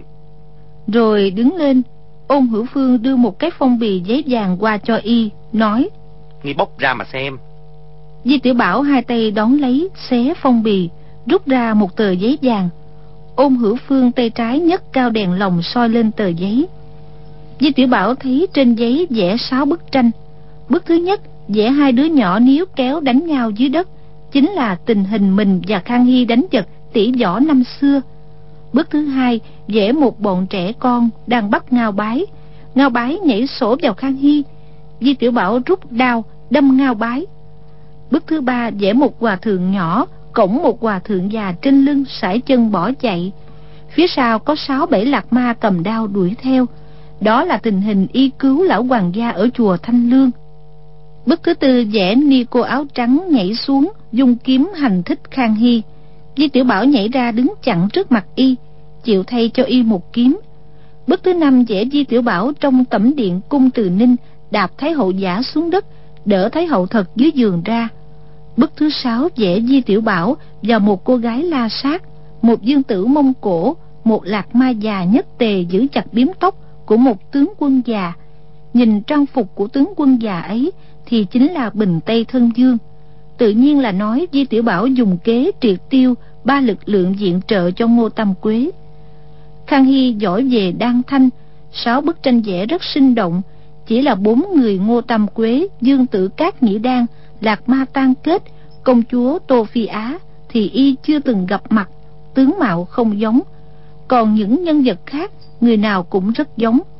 Rồi đứng lên. Ôn Hữu Phương đưa một cái phong bì giấy vàng qua cho y, nói: Ngươi bóc ra mà xem. Di Tiểu Bảo hai tay đón lấy, xé phong bì, rút ra một tờ giấy vàng. Ôn Hữu Phương tay trái nhấc cao đèn lồng soi lên tờ giấy. Di Tiểu Bảo thấy trên giấy vẽ sáu bức tranh. Bức thứ nhất vẽ hai đứa nhỏ níu kéo đánh nhau dưới đất, chính là tình hình mình và Khang Hy đánh giật tỷ võ năm xưa. Bức thứ hai vẽ một bọn trẻ con đang bắt Ngao Bái. Ngao Bái nhảy sổ vào Khang Hy. Di Tiểu Bảo rút đao đâm Ngao Bái. Bức thứ ba vẽ một hòa thượng nhỏ cõng một hòa thượng già trên lưng, sải chân bỏ chạy. Phía sau có sáu bảy lạc ma cầm đao đuổi theo. Đó là tình hình y cứu lão hoàng gia ở chùa Thanh Lương. Bức thứ tư vẽ ni cô áo trắng nhảy xuống dùng kiếm hành thích Khang Hy. Di Tiểu Bảo nhảy ra đứng chặn trước mặt y, chịu thay cho y một kiếm. Bức thứ năm vẽ Di Tiểu Bảo trong tẩm điện cung Từ Ninh đạp Thái hậu giả xuống đất, đỡ Thái hậu thật dưới giường ra. Bức thứ sáu vẽ Di Tiểu Bảo và một cô gái la sát, một dương tử Mông Cổ, một lạc ma già nhất tề giữ chặt biếm tóc của một tướng quân già. Nhìn trang phục của tướng quân già ấy thì chính là Bình Tây Thân Dương. Tự nhiên là nói Di Tiểu Bảo dùng kế triệt tiêu ba lực lượng viện trợ cho Ngô Tam Quế. Khang Hy giỏi về đan thanh, sáu bức tranh vẽ rất sinh động. Chỉ là bốn người Ngô Tam Quế, Dương Tử Cát Nhĩ Đan, Lạc Ma Tan Kết, công chúa Tô Phi Á thì y chưa từng gặp mặt, tướng mạo không giống. Còn những nhân vật khác người nào cũng rất giống.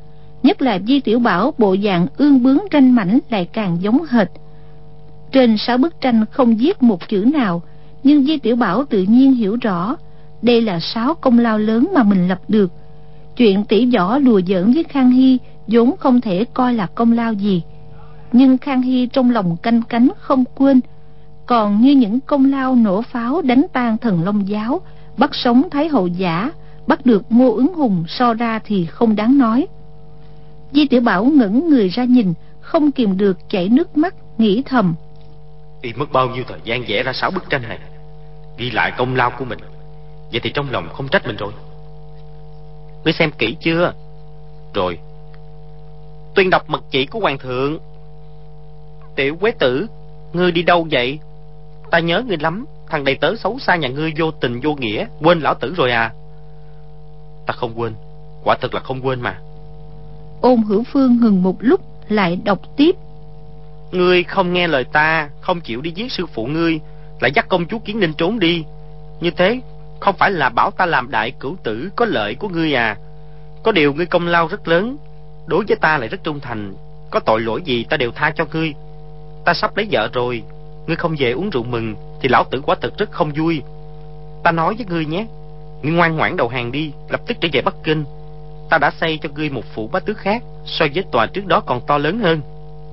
nhất là Di Tiểu Bảo bộ dạng ương bướng ranh mãnh lại càng giống hệt. Trên sáu bức tranh không viết một chữ nào, nhưng Di Tiểu Bảo tự nhiên hiểu rõ đây là sáu công lao lớn mà mình lập được. Chuyện tỷ võ đùa giỡn với Khang Hy vốn không thể coi là công lao gì, nhưng Khang Hy trong lòng canh cánh không quên. Còn như những công lao nổ pháo đánh tan Thần Long Giáo, bắt sống Thái Hậu Giả, bắt được Ngô Ứng Hùng so ra thì không đáng nói. Di Tiểu Bảo ngẩng người ra nhìn, không kìm được chảy nước mắt, nghĩ thầm: Y mất bao nhiêu thời gian vẽ ra sáu bức tranh này, ghi lại công lao của mình, vậy thì trong lòng không trách mình rồi. Ngươi xem kỹ chưa? Rồi. Tuyên đọc mật chỉ của hoàng thượng. Tiểu Quế Tử, ngươi đi đâu vậy? Ta nhớ ngươi lắm. Thằng đầy tớ xấu xa nhà ngươi vô tình vô nghĩa, quên lão tử rồi à? Ta không quên, quả thật là không quên mà. Ôn Hữu Phương ngừng một lúc, lại đọc tiếp: Ngươi không nghe lời ta, không chịu đi giết sư phụ ngươi, lại dắt công chúa Kiến Ninh trốn đi. Như thế không phải là bảo ta làm đại cửu tử có lợi của ngươi à? Có điều ngươi công lao rất lớn, đối với ta lại rất trung thành, có tội lỗi gì ta đều tha cho ngươi. Ta sắp lấy vợ rồi, ngươi không về uống rượu mừng thì lão tử quả thật rất không vui. Ta nói với ngươi nhé, ngươi ngoan ngoãn đầu hàng đi, lập tức trở về Bắc Kinh. Ta đã xây cho ngươi một phủ bá tước khác, so với tòa trước đó còn to lớn hơn.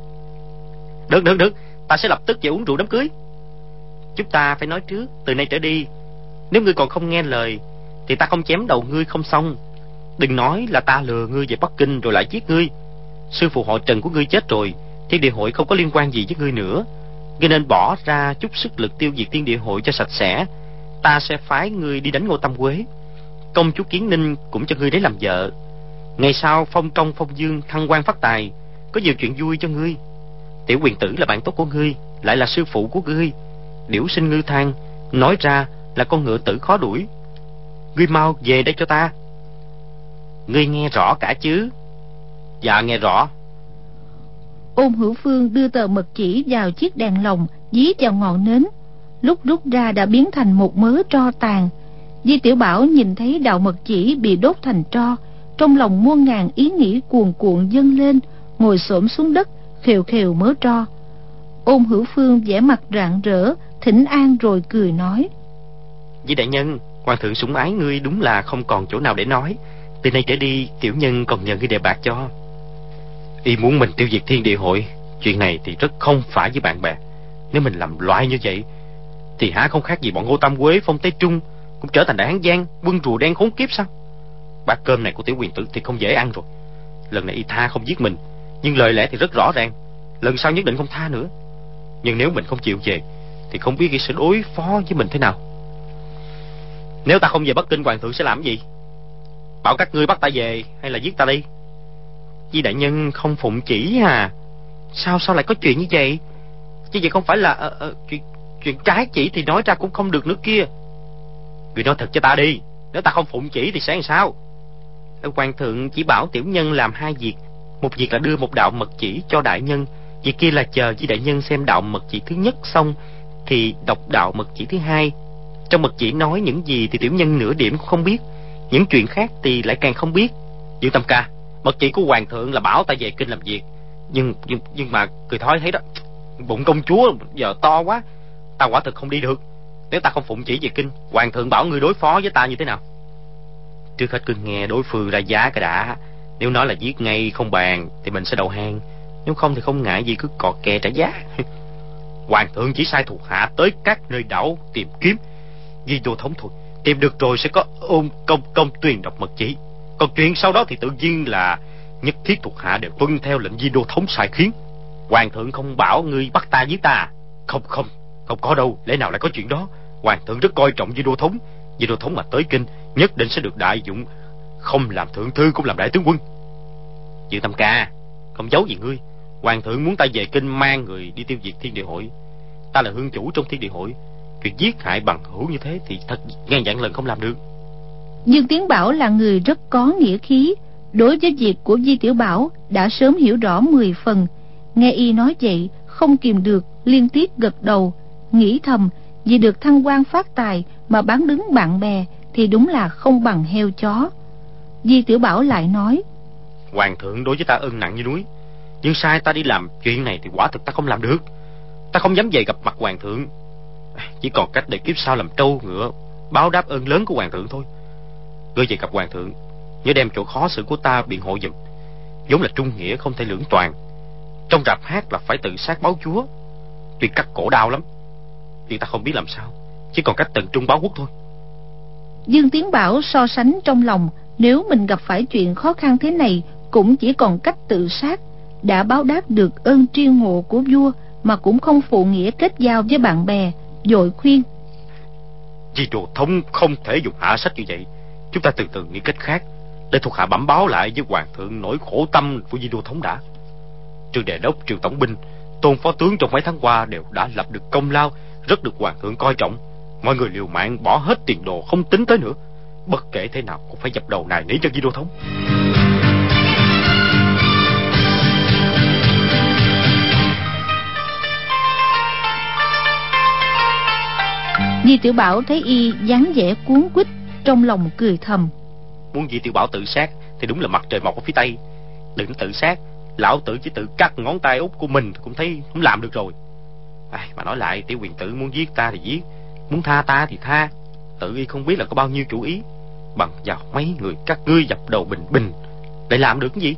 Được, được, được, ta sẽ lập tức về uống rượu đám cưới. Chúng ta phải nói trước, từ nay trở đi, nếu ngươi còn không nghe lời thì ta không chém đầu ngươi không xong. Đừng nói là ta lừa ngươi về Bắc Kinh rồi lại giết ngươi. Sư phụ họ Trần của ngươi chết rồi, Thiên Địa Hội không có liên quan gì với ngươi nữa. Ngươi nên bỏ ra chút sức lực tiêu diệt Thiên Địa Hội cho sạch sẽ. Ta sẽ phái ngươi đi đánh Ngô Tam Quế. Công chúa Kiến Ninh cũng cho ngươi đấy làm vợ. Ngày sau phong trong phong dương, thăng quan phát tài, có nhiều chuyện vui cho ngươi. Tiểu Quyền Tử là bạn tốt của ngươi, lại là sư phụ của ngươi. Điểu sinh ngư thang, nói ra là con ngựa tử khó đuổi. Ngươi mau về đây cho ta. Ngươi nghe rõ cả chứ? Dạ nghe rõ. Ôn Hữu Phương đưa tờ mật chỉ vào chiếc đèn lồng, dí vào ngọn nến. Lúc rút ra đã biến thành một mớ tro tàn. Di Tiểu Bảo nhìn thấy đạo mật chỉ bị đốt thành tro, trong lòng muôn ngàn ý nghĩ cuồn cuộn dâng lên, ngồi xổm xuống đất khều khều mớ tro. Ôn Hữu Phương vẻ mặt rạng rỡ, thỉnh an rồi cười nói: Di đại nhân, hoàng thượng sủng ái ngươi đúng là không còn chỗ nào để nói. Từ nay trở đi, tiểu nhân còn nhờ ngươi đề bạc cho. Y muốn mình tiêu diệt Thiên Địa Hội, chuyện này thì rất không phải với bạn bè. Nếu mình làm loại như vậy thì há không khác gì bọn Ngô Tam Quế, Phong Tế Trung cũng trở thành đại hán giang, quân rùa đen khốn kiếp sao? Bát cơm này của Tiểu Quyền Tử thì không dễ ăn rồi. Lần này y tha không giết mình, nhưng lời lẽ thì rất rõ ràng, lần sau nhất định không tha nữa. Nhưng nếu mình không chịu về thì không biết y sẽ đối phó với mình thế nào. Nếu ta không về Bắc Kinh, hoàng thượng sẽ làm gì? Bảo các ngươi bắt ta về hay là giết ta đi? Di đại nhân không phụng chỉ à? Sao sao lại có chuyện như vậy? Chứ vậy không phải là uh, uh, chuyện chuyện trái chỉ thì nói ra cũng không được nữa kia. Người nói thật cho ta đi, nếu ta không phụng chỉ thì sẽ làm sao? Hoàng thượng chỉ bảo tiểu nhân làm hai việc. Một việc là đưa một đạo mật chỉ cho đại nhân, việc kia là chờ Di đại nhân xem đạo mật chỉ thứ nhất xong thì đọc đạo mật chỉ thứ hai. Trong mật chỉ nói những gì thì tiểu nhân nửa điểm cũng không biết, những chuyện khác thì lại càng không biết. Dương Tam ca, mật chỉ của hoàng thượng là bảo ta về kinh làm việc, nhưng nhưng nhưng mà cười thói thấy đó, bụng công chúa giờ to quá, ta quả thực không đi được. Nếu ta không phụng chỉ về kinh, hoàng thượng bảo ngươi đối phó với ta như thế nào? Trước hết cứ nghe đối phương ra giá cái đã. Nếu nói là giết ngay không bàn thì mình sẽ đầu hàng, nếu không thì không ngại gì cứ cọt kè trả giá. Hoàng thượng chỉ sai thuộc hạ tới các nơi đảo tìm kiếm Di Đô Thống thôi, tìm được rồi sẽ có ôn công công truyền đọc mật chỉ. Còn chuyện sau đó thì tự nhiên là nhất thiết thuộc hạ đều tuân theo lệnh Di Đô Thống sai khiến. Hoàng thượng không bảo ngươi bắt ta giết ta? Không không, không có đâu, lẽ nào lại có chuyện đó? Hoàng thượng rất coi trọng Di Đô Thống. Di Đô Thống mà tới kinh nhất định sẽ được đại dụng, không làm thượng thư cũng làm đại tướng quân. Dương Tam ca, không giấu gì ngươi, hoàng thượng muốn ta về kinh mang người đi tiêu diệt Thiên Địa Hội. Ta là hương chủ trong Thiên Địa Hội, chuyện giết hại bằng hữu như thế thì thật ngàn vạn lần không làm được. Dương Tiến Bảo là người rất có nghĩa khí, đối với việc của Di Tiểu Bảo đã sớm hiểu rõ mười phần. Nghe y nói vậy không kìm được liên tiếp gật đầu, nghĩ thầm vì được thăng quan phát tài mà bán đứng bạn bè thì đúng là không bằng heo chó. Di Tiểu Bảo lại nói: Hoàng thượng đối với ta ân nặng như núi, nhưng sai ta đi làm chuyện này thì quả thực ta không làm được. Ta không dám về gặp mặt hoàng thượng, chỉ còn cách để kiếp sau làm trâu ngựa báo đáp ơn lớn của hoàng thượng thôi. Ngươi về gặp hoàng thượng, nhớ đem chỗ khó xử của ta biện hộ giùm. Vốn là trung nghĩa không thể lưỡng toàn, trong rạp hát là phải tự sát báo chúa, tuy cắt cổ đau lắm, nhưng ta không biết làm sao, chỉ còn cách tận trung báo quốc thôi. Dương Tiến Bảo so sánh trong lòng, nếu mình gặp phải chuyện khó khăn thế này cũng chỉ còn cách tự sát. Đã báo đáp được ơn tri ngộ của vua mà cũng không phụ nghĩa kết giao với bạn bè, vội khuyên: Di Đô Thống không thể dùng hạ sách như vậy, chúng ta từ từ nghĩ cách khác, để thuộc hạ bẩm báo lại với hoàng thượng nỗi khổ tâm của Di Đô Thống đã. Trương Đề Đốc, Trương Tổng binh, Tôn Phó tướng trong mấy tháng qua đều đã lập được công lao, rất được hoàng thượng coi trọng. Mọi người liều mạng bỏ hết tiền đồ không tính tới nữa, bất kể thế nào cũng phải dập đầu nài nỉ cho Di Đô Thống. Di Tiểu Bảo thấy y dáng vẻ cuống quýt, trong lòng cười thầm: Muốn Di Tiểu Bảo tự sát thì đúng là mặt trời mọc ở phía tây. Đừng tự sát, lão tử chỉ tự cắt ngón tay út của mình cũng thấy không làm được rồi. À, mà nói lại, Tiểu Quyền Tử muốn giết ta thì giết, muốn tha ta thì tha, tự y không biết là có bao nhiêu chủ ý. Bằng vào mấy người các ngươi dập đầu bình bình để làm được cái gì?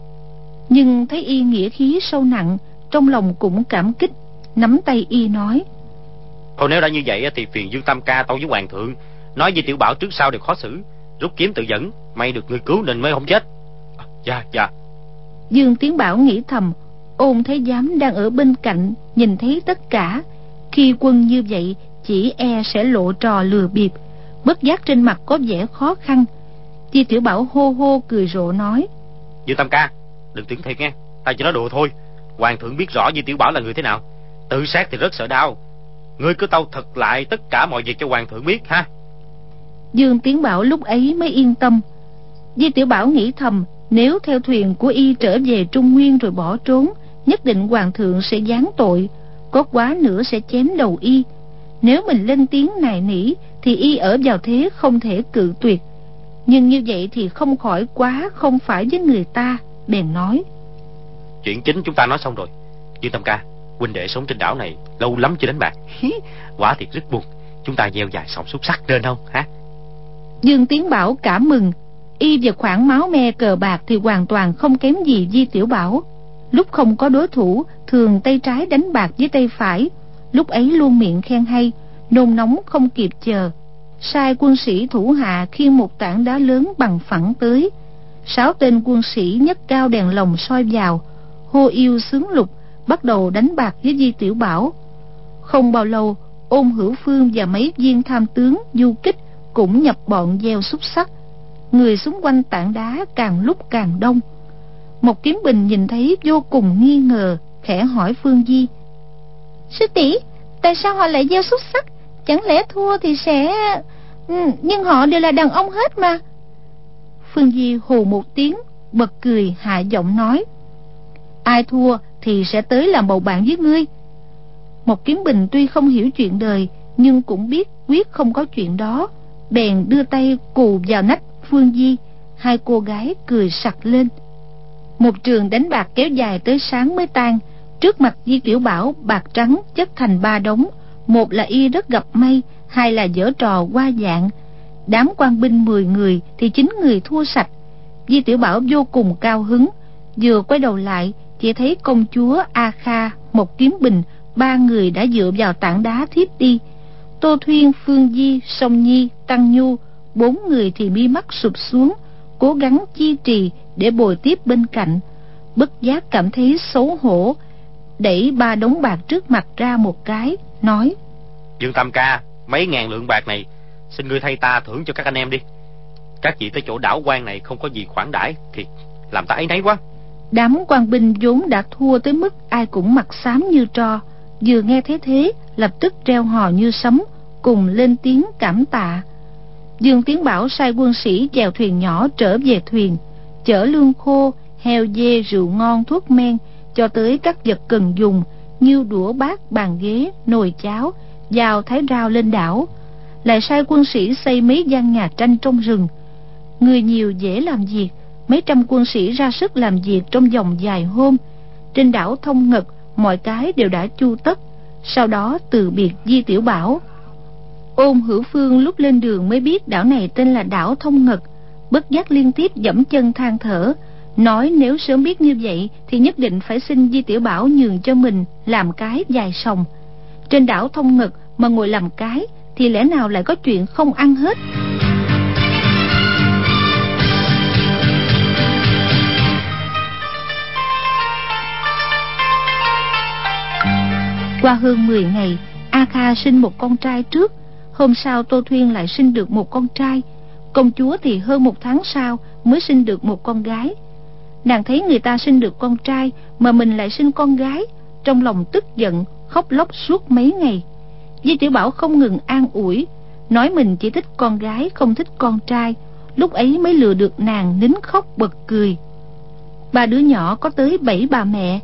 Nhưng thấy y nghĩa khí sâu nặng, trong lòng cũng cảm kích, nắm tay y nói: Thôi nếu đã như vậy thì phiền Dương Tam Ca tâu với hoàng thượng, nói với Tiểu Bảo trước sau đều khó xử, rút kiếm tự dẫn, may được người cứu nên mới không chết. À, dạ dạ. Dương Tiến Bảo nghĩ thầm, Ôn Thái Giám đang ở bên cạnh nhìn thấy tất cả, khi quân như vậy chỉ e sẽ lộ trò lừa bịp, bất giác trên mặt có vẻ khó khăn. Di Tiểu Bảo hô hô cười rộ nói: Dương Tam Ca, đừng tưởng thiệt nghe, ta chỉ nói đùa thôi. Hoàng thượng biết rõ Di Tiểu Bảo là người thế nào, tự sát thì rất sợ đau. Ngươi cứ tâu thật lại tất cả mọi việc cho hoàng thượng biết ha. Dương Tiến Bảo lúc ấy mới yên tâm. Di Tiểu Bảo nghĩ thầm, nếu theo thuyền của y trở về Trung Nguyên rồi bỏ trốn, nhất định hoàng thượng sẽ giáng tội, có quá nữa sẽ chém đầu y. Nếu mình lên tiếng nài nỉ thì y ở vào thế không thể cự tuyệt, nhưng như vậy thì không khỏi quá không phải với người ta. Bèn nói: Chuyện chính chúng ta nói xong rồi. Dương Tam Ca, huynh đệ sống trên đảo này lâu lắm chưa đánh bạc, quả thiệt rất buồn. Chúng ta gieo dài sòng xúc sắc nên không hả? Dương Tiến Bảo cảm mừng. Y về khoản máu me cờ bạc thì hoàn toàn không kém gì Di Tiểu Bảo. Lúc không có đối thủ, thường tay trái đánh bạc với tay phải, lúc ấy luôn miệng khen hay, nôn nóng không kịp chờ, sai quân sĩ thủ hạ khiêng một tảng đá lớn bằng phẳng tới. Sáu tên quân sĩ nhấc cao đèn lồng soi vào, hô yêu sướng lục, bắt đầu đánh bạc với Di Tiểu Bảo. Không bao lâu, Ôn Hữu Phương và mấy viên tham tướng du kích cũng nhập bọn gieo xúc sắc. Người xung quanh tảng đá càng lúc càng đông. Một Kiếm Bình nhìn thấy vô cùng nghi ngờ, khẽ hỏi Phương Di: Sư tỷ, tại sao họ lại gieo xúc sắc? Chẳng lẽ thua thì sẽ... Ừ, nhưng họ đều là đàn ông hết mà. Phương Di hù một tiếng, bật cười hạ giọng nói: Ai thua thì sẽ tới làm bầu bạn với ngươi. Một Kiếm Bình tuy không hiểu chuyện đời, nhưng cũng biết quyết không có chuyện đó, bèn đưa tay cù vào nách Phương Di. Hai cô gái cười sặc lên. Một trường đánh bạc kéo dài tới sáng mới tan. Trước mặt Di Tiểu Bảo, bạc trắng chất thành ba đống. Một là y rất gặp may, hai là giở trò qua dạng. Đám quan binh mười người thì chín người thua sạch. Di Tiểu Bảo vô cùng cao hứng, vừa quay đầu lại chỉ thấy công chúa A Kha, Một Kiếm Bình, ba người đã dựa vào tảng đá thiếp đi. Tô Thuyên, Phương Di, Song Nhi, Tăng Nhu, bốn người thì mi mắt sụp xuống, cố gắng chi trì để bồi tiếp bên cạnh. Bất giác cảm thấy xấu hổ, đẩy ba đống bạc trước mặt ra một cái, nói: Dương Tam Ca, mấy ngàn lượng bạc này xin ngươi thay ta thưởng cho các anh em đi. Các vị tới chỗ đảo quan này không có gì khoản đãi thì làm ta áy náy quá. Đám quan binh vốn đã thua tới mức ai cũng mặt xám như tro, vừa nghe thấy thế lập tức reo hò như sấm, cùng lên tiếng cảm tạ. Dương Tiến Bảo sai quân sĩ chèo thuyền nhỏ trở về thuyền, chở lương khô, heo dê, rượu ngon, thuốc men, cho tới các vật cần dùng như đũa bát, bàn ghế, nồi cháo, dao thái rau lên đảo. Lại sai quân sĩ xây mấy gian nhà tranh trong rừng. Người nhiều dễ làm việc, mấy trăm quân sĩ ra sức làm việc trong vòng vài hôm. Trên đảo Thông Ngật mọi cái đều đã chu tất, sau đó từ biệt Di Tiểu Bảo. Ôn Hữu Phương lúc lên đường mới biết đảo này tên là đảo Thông Ngật, bất giác liên tiếp giẫm chân than thở, nói nếu sớm biết như vậy thì nhất định phải xin Di Tiểu Bảo nhường cho mình làm cái dài sòng. Trên đảo Thông Ngật mà ngồi làm cái thì lẽ nào lại có chuyện không ăn hết. Qua hơn mười ngày, A Kha sinh một con trai trước. Hôm sau Tô Thuyên lại sinh được một con trai. Công chúa thì hơn một tháng sau mới sinh được một con gái. Nàng thấy người ta sinh được con trai mà mình lại sinh con gái, trong lòng tức giận, khóc lóc suốt mấy ngày. Di Tiểu Bảo không ngừng an ủi, nói mình chỉ thích con gái không thích con trai. Lúc ấy mới lừa được nàng nín khóc bật cười. Ba đứa nhỏ có tới bảy bà mẹ.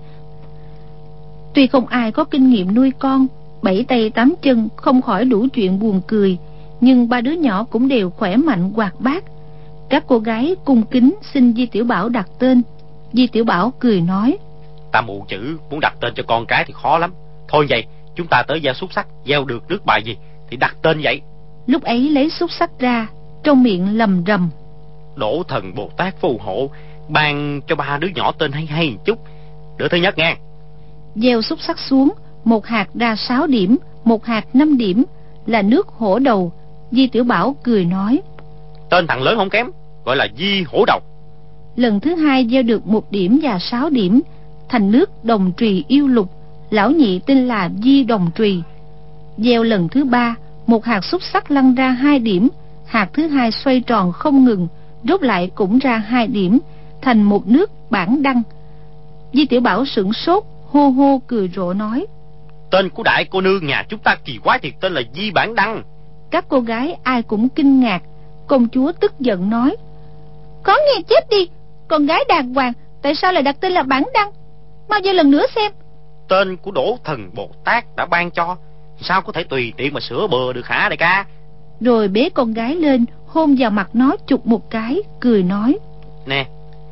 Tuy không ai có kinh nghiệm nuôi con, bảy tay tám chân không khỏi đủ chuyện buồn cười, nhưng ba đứa nhỏ cũng đều khỏe mạnh hoạt bát. Các cô gái cung kính xin Di Tiểu Bảo đặt tên. Di Tiểu Bảo cười nói: Ta mù chữ, muốn đặt tên cho con cái thì khó lắm. Thôi vậy, chúng ta tới gieo xúc xắc, gieo được nước bài gì thì đặt tên vậy. Lúc ấy lấy xúc xắc ra, trong miệng lầm rầm: Đỗ Thần Bồ Tát phù hộ, ban cho ba đứa nhỏ tên hay hay một chút. Đứa thứ nhất nghe. Gieo xúc xắc xuống, một hạt ra sáu điểm, một hạt năm điểm, là nước hổ đầu. Di Tiểu Bảo cười nói: Tên thằng lớn không kém, gọi là Di Hổ Đầu. Lần thứ hai gieo được một điểm và sáu điểm, thành nước Đồng Trì Yêu Lục. Lão nhị tên là Di Đồng Trì. Gieo lần thứ ba, một hạt xúc xắc lăn ra hai điểm, hạt thứ hai xoay tròn không ngừng, rút lại cũng ra hai điểm, thành một nước Bản Đăng. Di Tiểu Bảo sửng sốt, hô hô cười rộ nói: Tên của đại cô nương nhà chúng ta kỳ quái thiệt, tên là Di Bản Đăng. Các cô gái ai cũng kinh ngạc. Công chúa tức giận nói: Có nghe chết đi, con gái đàng hoàng tại sao lại đặt tên là Bản Đăng? Mau gieo lần nữa xem. Tên của Đỗ Thần Bồ Tát đã ban cho, sao có thể tùy tiện mà sửa bừa được hả đại ca? Rồi bế con gái lên, hôn vào mặt nó chụp một cái, cười nói: Nè,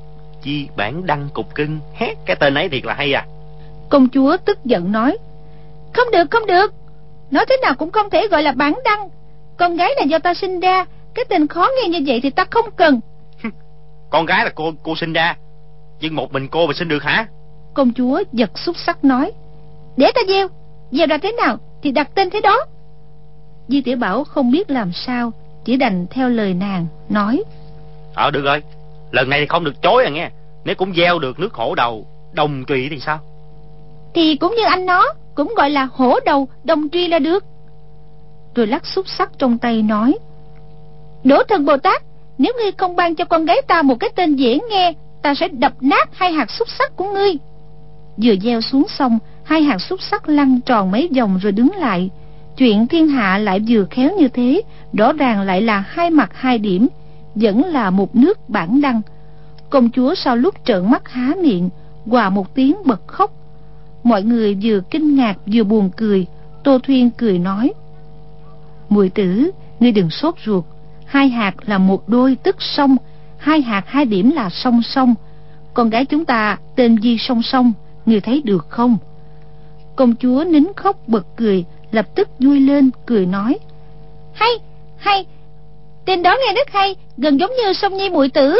Di Bản Đăng cục cưng, hét, cái tên ấy thiệt là hay à. Công chúa tức giận nói: Không được, không được, nói thế nào cũng không thể gọi là Bản Đăng. Con gái là do ta sinh ra, cái tên khó nghe như vậy thì ta không cần. Con gái là cô cô sinh ra, nhưng một mình cô mà sinh được hả? Công chúa giật xúc xắc nói: Để ta gieo, gieo ra thế nào thì đặt tên thế đó. Di Tiểu Bảo không biết làm sao, chỉ đành theo lời nàng nói: Ờ được rồi, lần này thì không được chối à nghe. Nếu cũng gieo được nước hổ đầu Đồng Trì thì sao? Thì cũng như anh nó, cũng gọi là hổ đầu Đồng Trì là được. Rồi lắc xúc xắc trong tay nói: Đỗ Thần Bồ Tát, nếu ngươi không ban cho con gái ta một cái tên dễ nghe, ta sẽ đập nát hai hạt xúc xắc của ngươi. Vừa gieo xuống xong, hai hạt xúc xắc lăn tròn mấy vòng rồi đứng lại. Chuyện thiên hạ lại vừa khéo như thế, rõ ràng lại là hai mặt hai điểm, vẫn là một nước Bản Đăng. Công chúa sau lúc trợn mắt há miệng, hòa một tiếng bật khóc. Mọi người vừa kinh ngạc vừa buồn cười. Tô Thuyên cười nói: Muội tử, ngươi đừng sốt ruột, hai hạt là một đôi tức song, hai hạt hai điểm là song song. Con gái chúng ta tên Di Song Song, ngươi thấy được không? Công chúa nín khóc bật cười, lập tức vui lên cười nói: Hay, hay, tên đó nghe rất hay, gần giống như Song Nhi muội tử.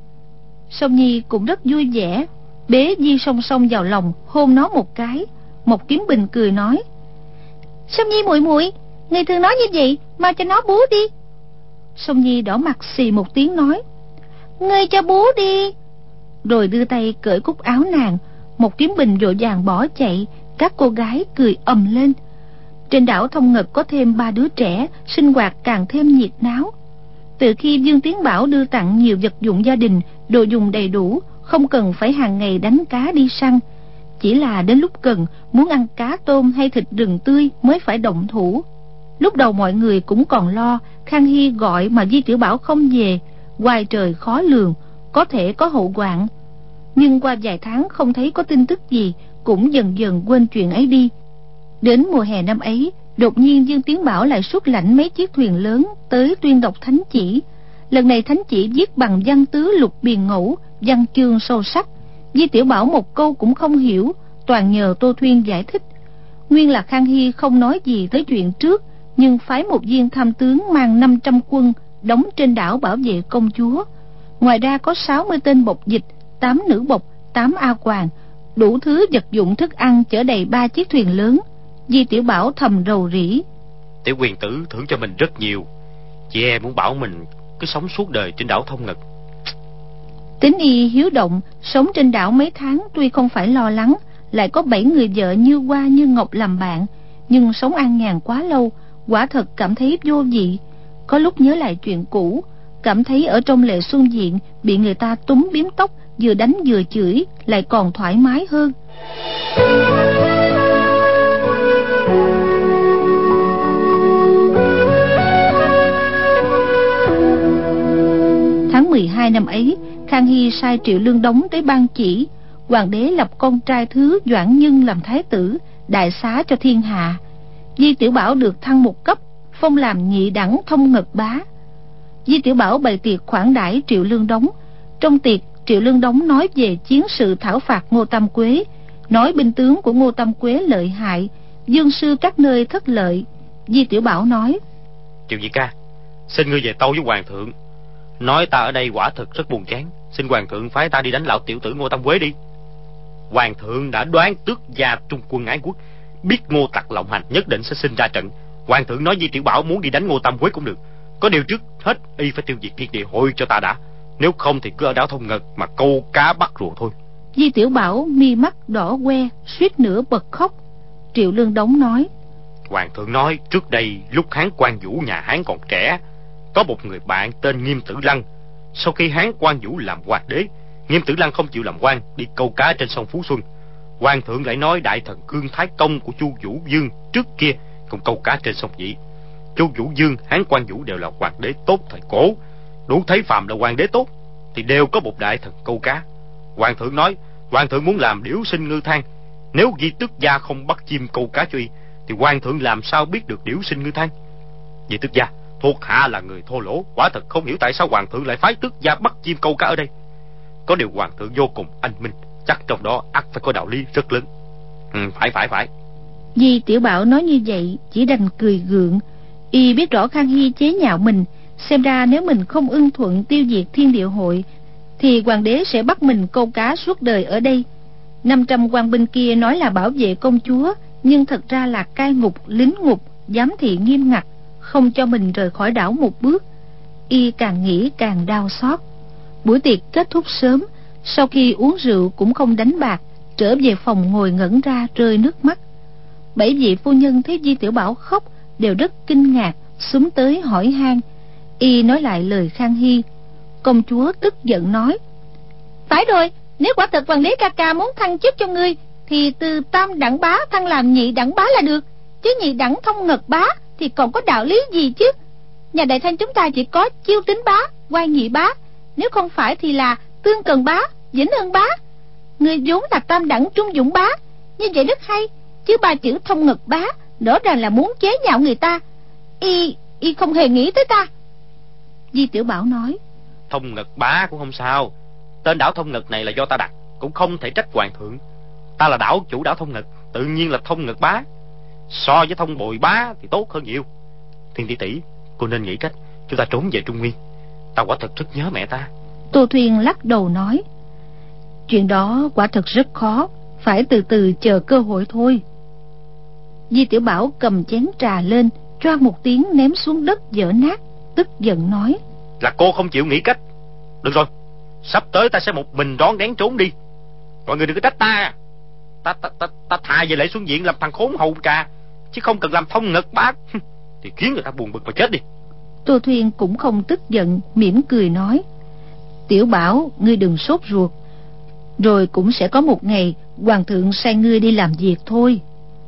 Song Nhi cũng rất vui vẻ, bế Di Song Song vào lòng, hôn nó một cái. Mộc Kiếm Bình cười nói: Song Nhi muội muội, người thường nói như vậy, mau cho nó bú đi. Song Nhi đỏ mặt xì một tiếng nói: Ngươi cho bú đi. Rồi đưa tay cởi cúc áo nàng. Một Kiếm Bình vội vàng bỏ chạy. Các cô gái cười ầm lên. Trên đảo Thông Ngật có thêm ba đứa trẻ, sinh hoạt càng thêm nhiệt náo. Từ khi Dương Tiến Bảo đưa tặng nhiều vật dụng gia đình, đồ dùng đầy đủ, không cần phải hàng ngày đánh cá đi săn. Chỉ là đến lúc cần, muốn ăn cá tôm hay thịt rừng tươi mới phải động thủ. Lúc đầu mọi người cũng còn lo, Khang Hy gọi mà Di Tiểu Bảo không về, ngoài trời khó lường, có thể có hậu hoạn. Nhưng qua vài tháng không thấy có tin tức gì, cũng dần dần quên chuyện ấy đi. Đến mùa hè năm ấy, đột nhiên Dương Tiến Bảo lại xuất lãnh mấy chiếc thuyền lớn tới Tuyên Độc Thánh Chỉ. Lần này thánh chỉ viết bằng văn tứ lục biền ngẫu, văn chương sâu sắc. Di Tiểu Bảo một câu cũng không hiểu, toàn nhờ Tô Thuyên giải thích. Nguyên là Khang Hy không nói gì tới chuyện trước, nhưng phái một viên tham tướng mang năm trăm quân đóng trên đảo bảo vệ công chúa. Ngoài ra có sáu mươi tên bộc dịch, tám nữ bộc, tám a quàng, đủ thứ vật dụng thức ăn chở đầy ba chiếc thuyền lớn. Di Tiểu Bảo thầm rầu rĩ. Tiểu quyền tử thưởng cho mình rất nhiều, chị em muốn bảo mình cứ sống suốt đời trên đảo Thông Ngật. Tính y hiếu động, sống trên đảo mấy tháng tuy không phải lo lắng, lại có bảy người vợ như hoa như ngọc làm bạn, nhưng sống an nhàn quá lâu, quả thật cảm thấy vô vị. Có lúc nhớ lại chuyện cũ, cảm thấy ở trong Lệ Xuân Diện bị người ta túm biếm tóc, vừa đánh vừa chửi, lại còn thoải mái hơn. Tháng mười hai năm ấy, Khang Hy sai Triệu Lương Đống tới ban chỉ, hoàng đế lập con trai thứ Doãn Nhân làm thái tử, đại xá cho thiên hạ. Di Tiểu Bảo được thăng một cấp, phong làm nhị đẳng thông ngật bá. Di Tiểu Bảo bày tiệc khoản đãi Triệu Lương Đống. Trong tiệc, Triệu Lương Đống nói về chiến sự thảo phạt Ngô Tam Quế, nói binh tướng của Ngô Tam Quế lợi hại, dương sư các nơi thất lợi. Di Tiểu Bảo nói: Triệu Nhị ca, xin ngươi về tâu với hoàng thượng, nói ta ở đây quả thực rất buồn chán, xin hoàng thượng phái ta đi đánh lão tiểu tử Ngô Tam Quế đi. Hoàng thượng đã đoán tước gia trung quân ái quốc, biết Ngô tặc lộng hành nhất định sẽ sinh ra trận. Hoàng thượng nói Di Tiểu Bảo muốn đi đánh Ngô Tam Quế cũng được, có điều trước hết y phải tiêu diệt Thiên Địa Hội cho ta đã, nếu không thì cứ ở đảo Thông Ngật mà câu cá bắt rùa thôi. Di Tiểu Bảo mi mắt đỏ que, suýt nữa bật khóc. Triệu Lương Đống nói: Hoàng thượng nói trước đây lúc Hán Quan Vũ nhà Hán còn trẻ, có một người bạn tên Nghiêm Tử Lăng. Sau khi Hán Quan Vũ làm hoàng đế, Nghiêm Tử Lăng không chịu làm quan, đi câu cá trên sông Phú Xuân. Hoàng thượng lại nói đại thần Cương Thái Công của Chu Vũ Dương trước kia cũng câu cá trên sông Nhị. Chu Vũ Dương, Hán Quan Vũ đều là hoàng đế tốt thời cổ, đủ thấy phàm là hoàng đế tốt thì đều có một đại thần câu cá. Hoàng thượng nói hoàng thượng muốn làm điểu sinh ngư thang, nếu Di Tước gia không bắt chim câu cá cho y thì hoàng thượng làm sao biết được điểu sinh ngư thang. Di Tước gia thuộc hạ là người thô lỗ, quả thật không hiểu tại sao hoàng thượng lại phái tước gia bắt chim câu cá ở đây. Có điều hoàng thượng vô cùng anh minh, chắc trong đó ắt phải có đạo lý rất lớn. Ừ, phải phải phải. Di Tiểu Bảo nói như vậy chỉ đành cười gượng. Y biết rõ Khang Hy chế nhạo mình, xem ra nếu mình không ưng thuận tiêu diệt Thiên Địa Hội thì hoàng đế sẽ bắt mình câu cá suốt đời ở đây. Năm trăm quan binh kia nói là bảo vệ công chúa, nhưng thật ra là cai ngục, lính ngục, giám thị nghiêm ngặt, không cho mình rời khỏi đảo một bước. Y càng nghĩ càng đau xót. Buổi tiệc kết thúc sớm, sau khi uống rượu cũng không đánh bạc, trở về phòng ngồi ngẩn ra rơi nước mắt. Bảy vị phu nhân thấy Di Tiểu Bảo khóc đều rất kinh ngạc, xúm tới hỏi han. Y nói lại lời Khang Hy. Công chúa tức giận nói: Phải rồi, nếu quả thật hoàng đế ca ca muốn thăng chức cho ngươi thì từ tam đẳng bá thăng làm nhị đẳng bá là được, chứ nhị đẳng thông ngật bá thì còn có đạo lý gì chứ. Nhà Đại Thanh chúng ta chỉ có Chiêu Tính bá, Quan Nhị bá, nếu không phải thì là Tương Cần bá, Vĩnh Hưng bá. Ngươi vốn là tam đẳng trung dũng bá, như vậy rất hay, chứ ba chữ thông ngật bá rõ ràng là muốn chế nhạo người ta. Y y không hề nghĩ tới ta. Di Tiểu Bảo nói: Thông Ngật bá cũng không sao, tên đảo Thông Ngật này là do ta đặt, cũng không thể trách hoàng thượng. Ta là đảo chủ đảo Thông Ngật, tự nhiên là Thông Ngật bá. So với Thông Bồi bá thì tốt hơn nhiều. Thiên tỷ tỷ, cô nên nghĩ cách chúng ta trốn về Trung Nguyên, ta quả thật rất nhớ mẹ ta. Tô Thuyên lắc đầu nói: Chuyện đó quả thật rất khó, phải từ từ chờ cơ hội thôi. Di Tiểu Bảo cầm chén trà lên, choang một tiếng ném xuống đất vỡ nát, tức giận nói: Là cô không chịu nghĩ cách. Được rồi, sắp tới ta sẽ một mình rón rén trốn đi, mọi người đừng có trách ta. Ta ta ta ta thà về Lệ Xuân Diện làm thằng khốn hầu trà, chứ không cần làm Thông Ngật bá thì khiến người ta buồn bực mà chết đi. Tô Thuyên cũng không tức giận, mỉm cười nói: Tiểu Bảo, ngươi đừng sốt ruột, rồi cũng sẽ có một ngày hoàng thượng sai ngươi đi làm việc thôi.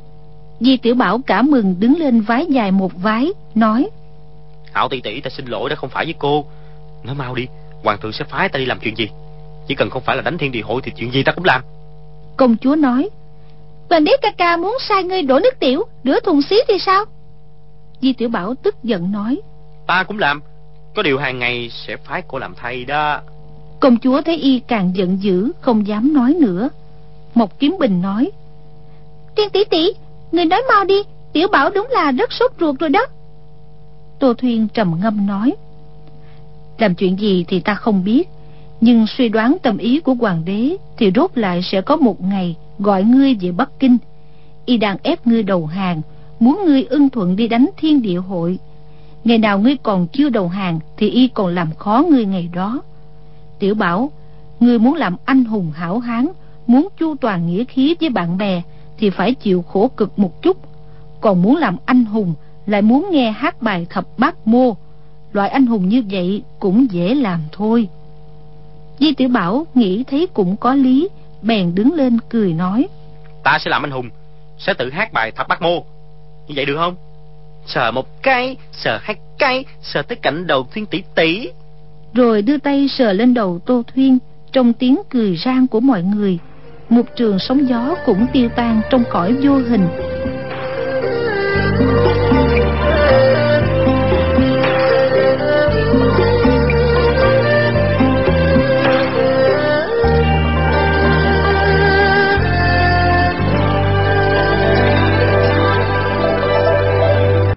Di Tiểu Bảo cả mừng đứng lên vái dài một vái, nói: Hảo tỷ tỷ, ta xin lỗi đã không phải với cô. Nói mau đi, hoàng thượng sẽ phái ta đi làm chuyện gì? Chỉ cần không phải là đánh Thiên Địa Hội thì chuyện gì ta cũng làm. Công chúa nói: Hoàng đế ca ca muốn sai ngươi đổ nước tiểu, rửa thùng xí thì sao? Di Tiểu Bảo tức giận nói: Ta cũng làm, Có điều hàng ngày sẽ phái cô làm thầy đó. Công chúa thấy y càng giận dữ, không dám nói nữa. Mộc Kiếm Bình nói: Tiên tỷ tỷ, người nói mau đi, Tiểu Bảo đúng là rất sốt ruột rồi đó. Tô Thuyên trầm ngâm nói: Làm chuyện gì thì ta không biết, nhưng suy đoán tâm ý của hoàng đế thì rốt lại sẽ có một ngày gọi ngươi về Bắc Kinh. Y đang ép ngươi đầu hàng, muốn ngươi ưng thuận đi đánh Thiên Địa Hội. Ngày nào ngươi còn chưa đầu hàng thì y còn làm khó ngươi ngày đó. Tiểu Bảo, ngươi muốn làm anh hùng hảo hán, muốn chu toàn nghĩa khí với bạn bè thì phải chịu khổ cực một chút. Còn muốn làm anh hùng lại muốn nghe hát bài thập bát mô, loại anh hùng như vậy cũng dễ làm thôi. Di Tiểu Bảo nghĩ thấy cũng có lý, bèn đứng lên cười nói: Ta sẽ làm anh hùng, sẽ tự hát bài thập bát mô. Như vậy được không? Sờ một cái, sờ hai cái, sờ tới cạnh đầu Thuyên tỷ tỷ. Rồi đưa tay sờ lên đầu Tô Thuyên. Trong tiếng cười rang của mọi người, một trường sóng gió cũng tiêu tan trong cõi vô hình.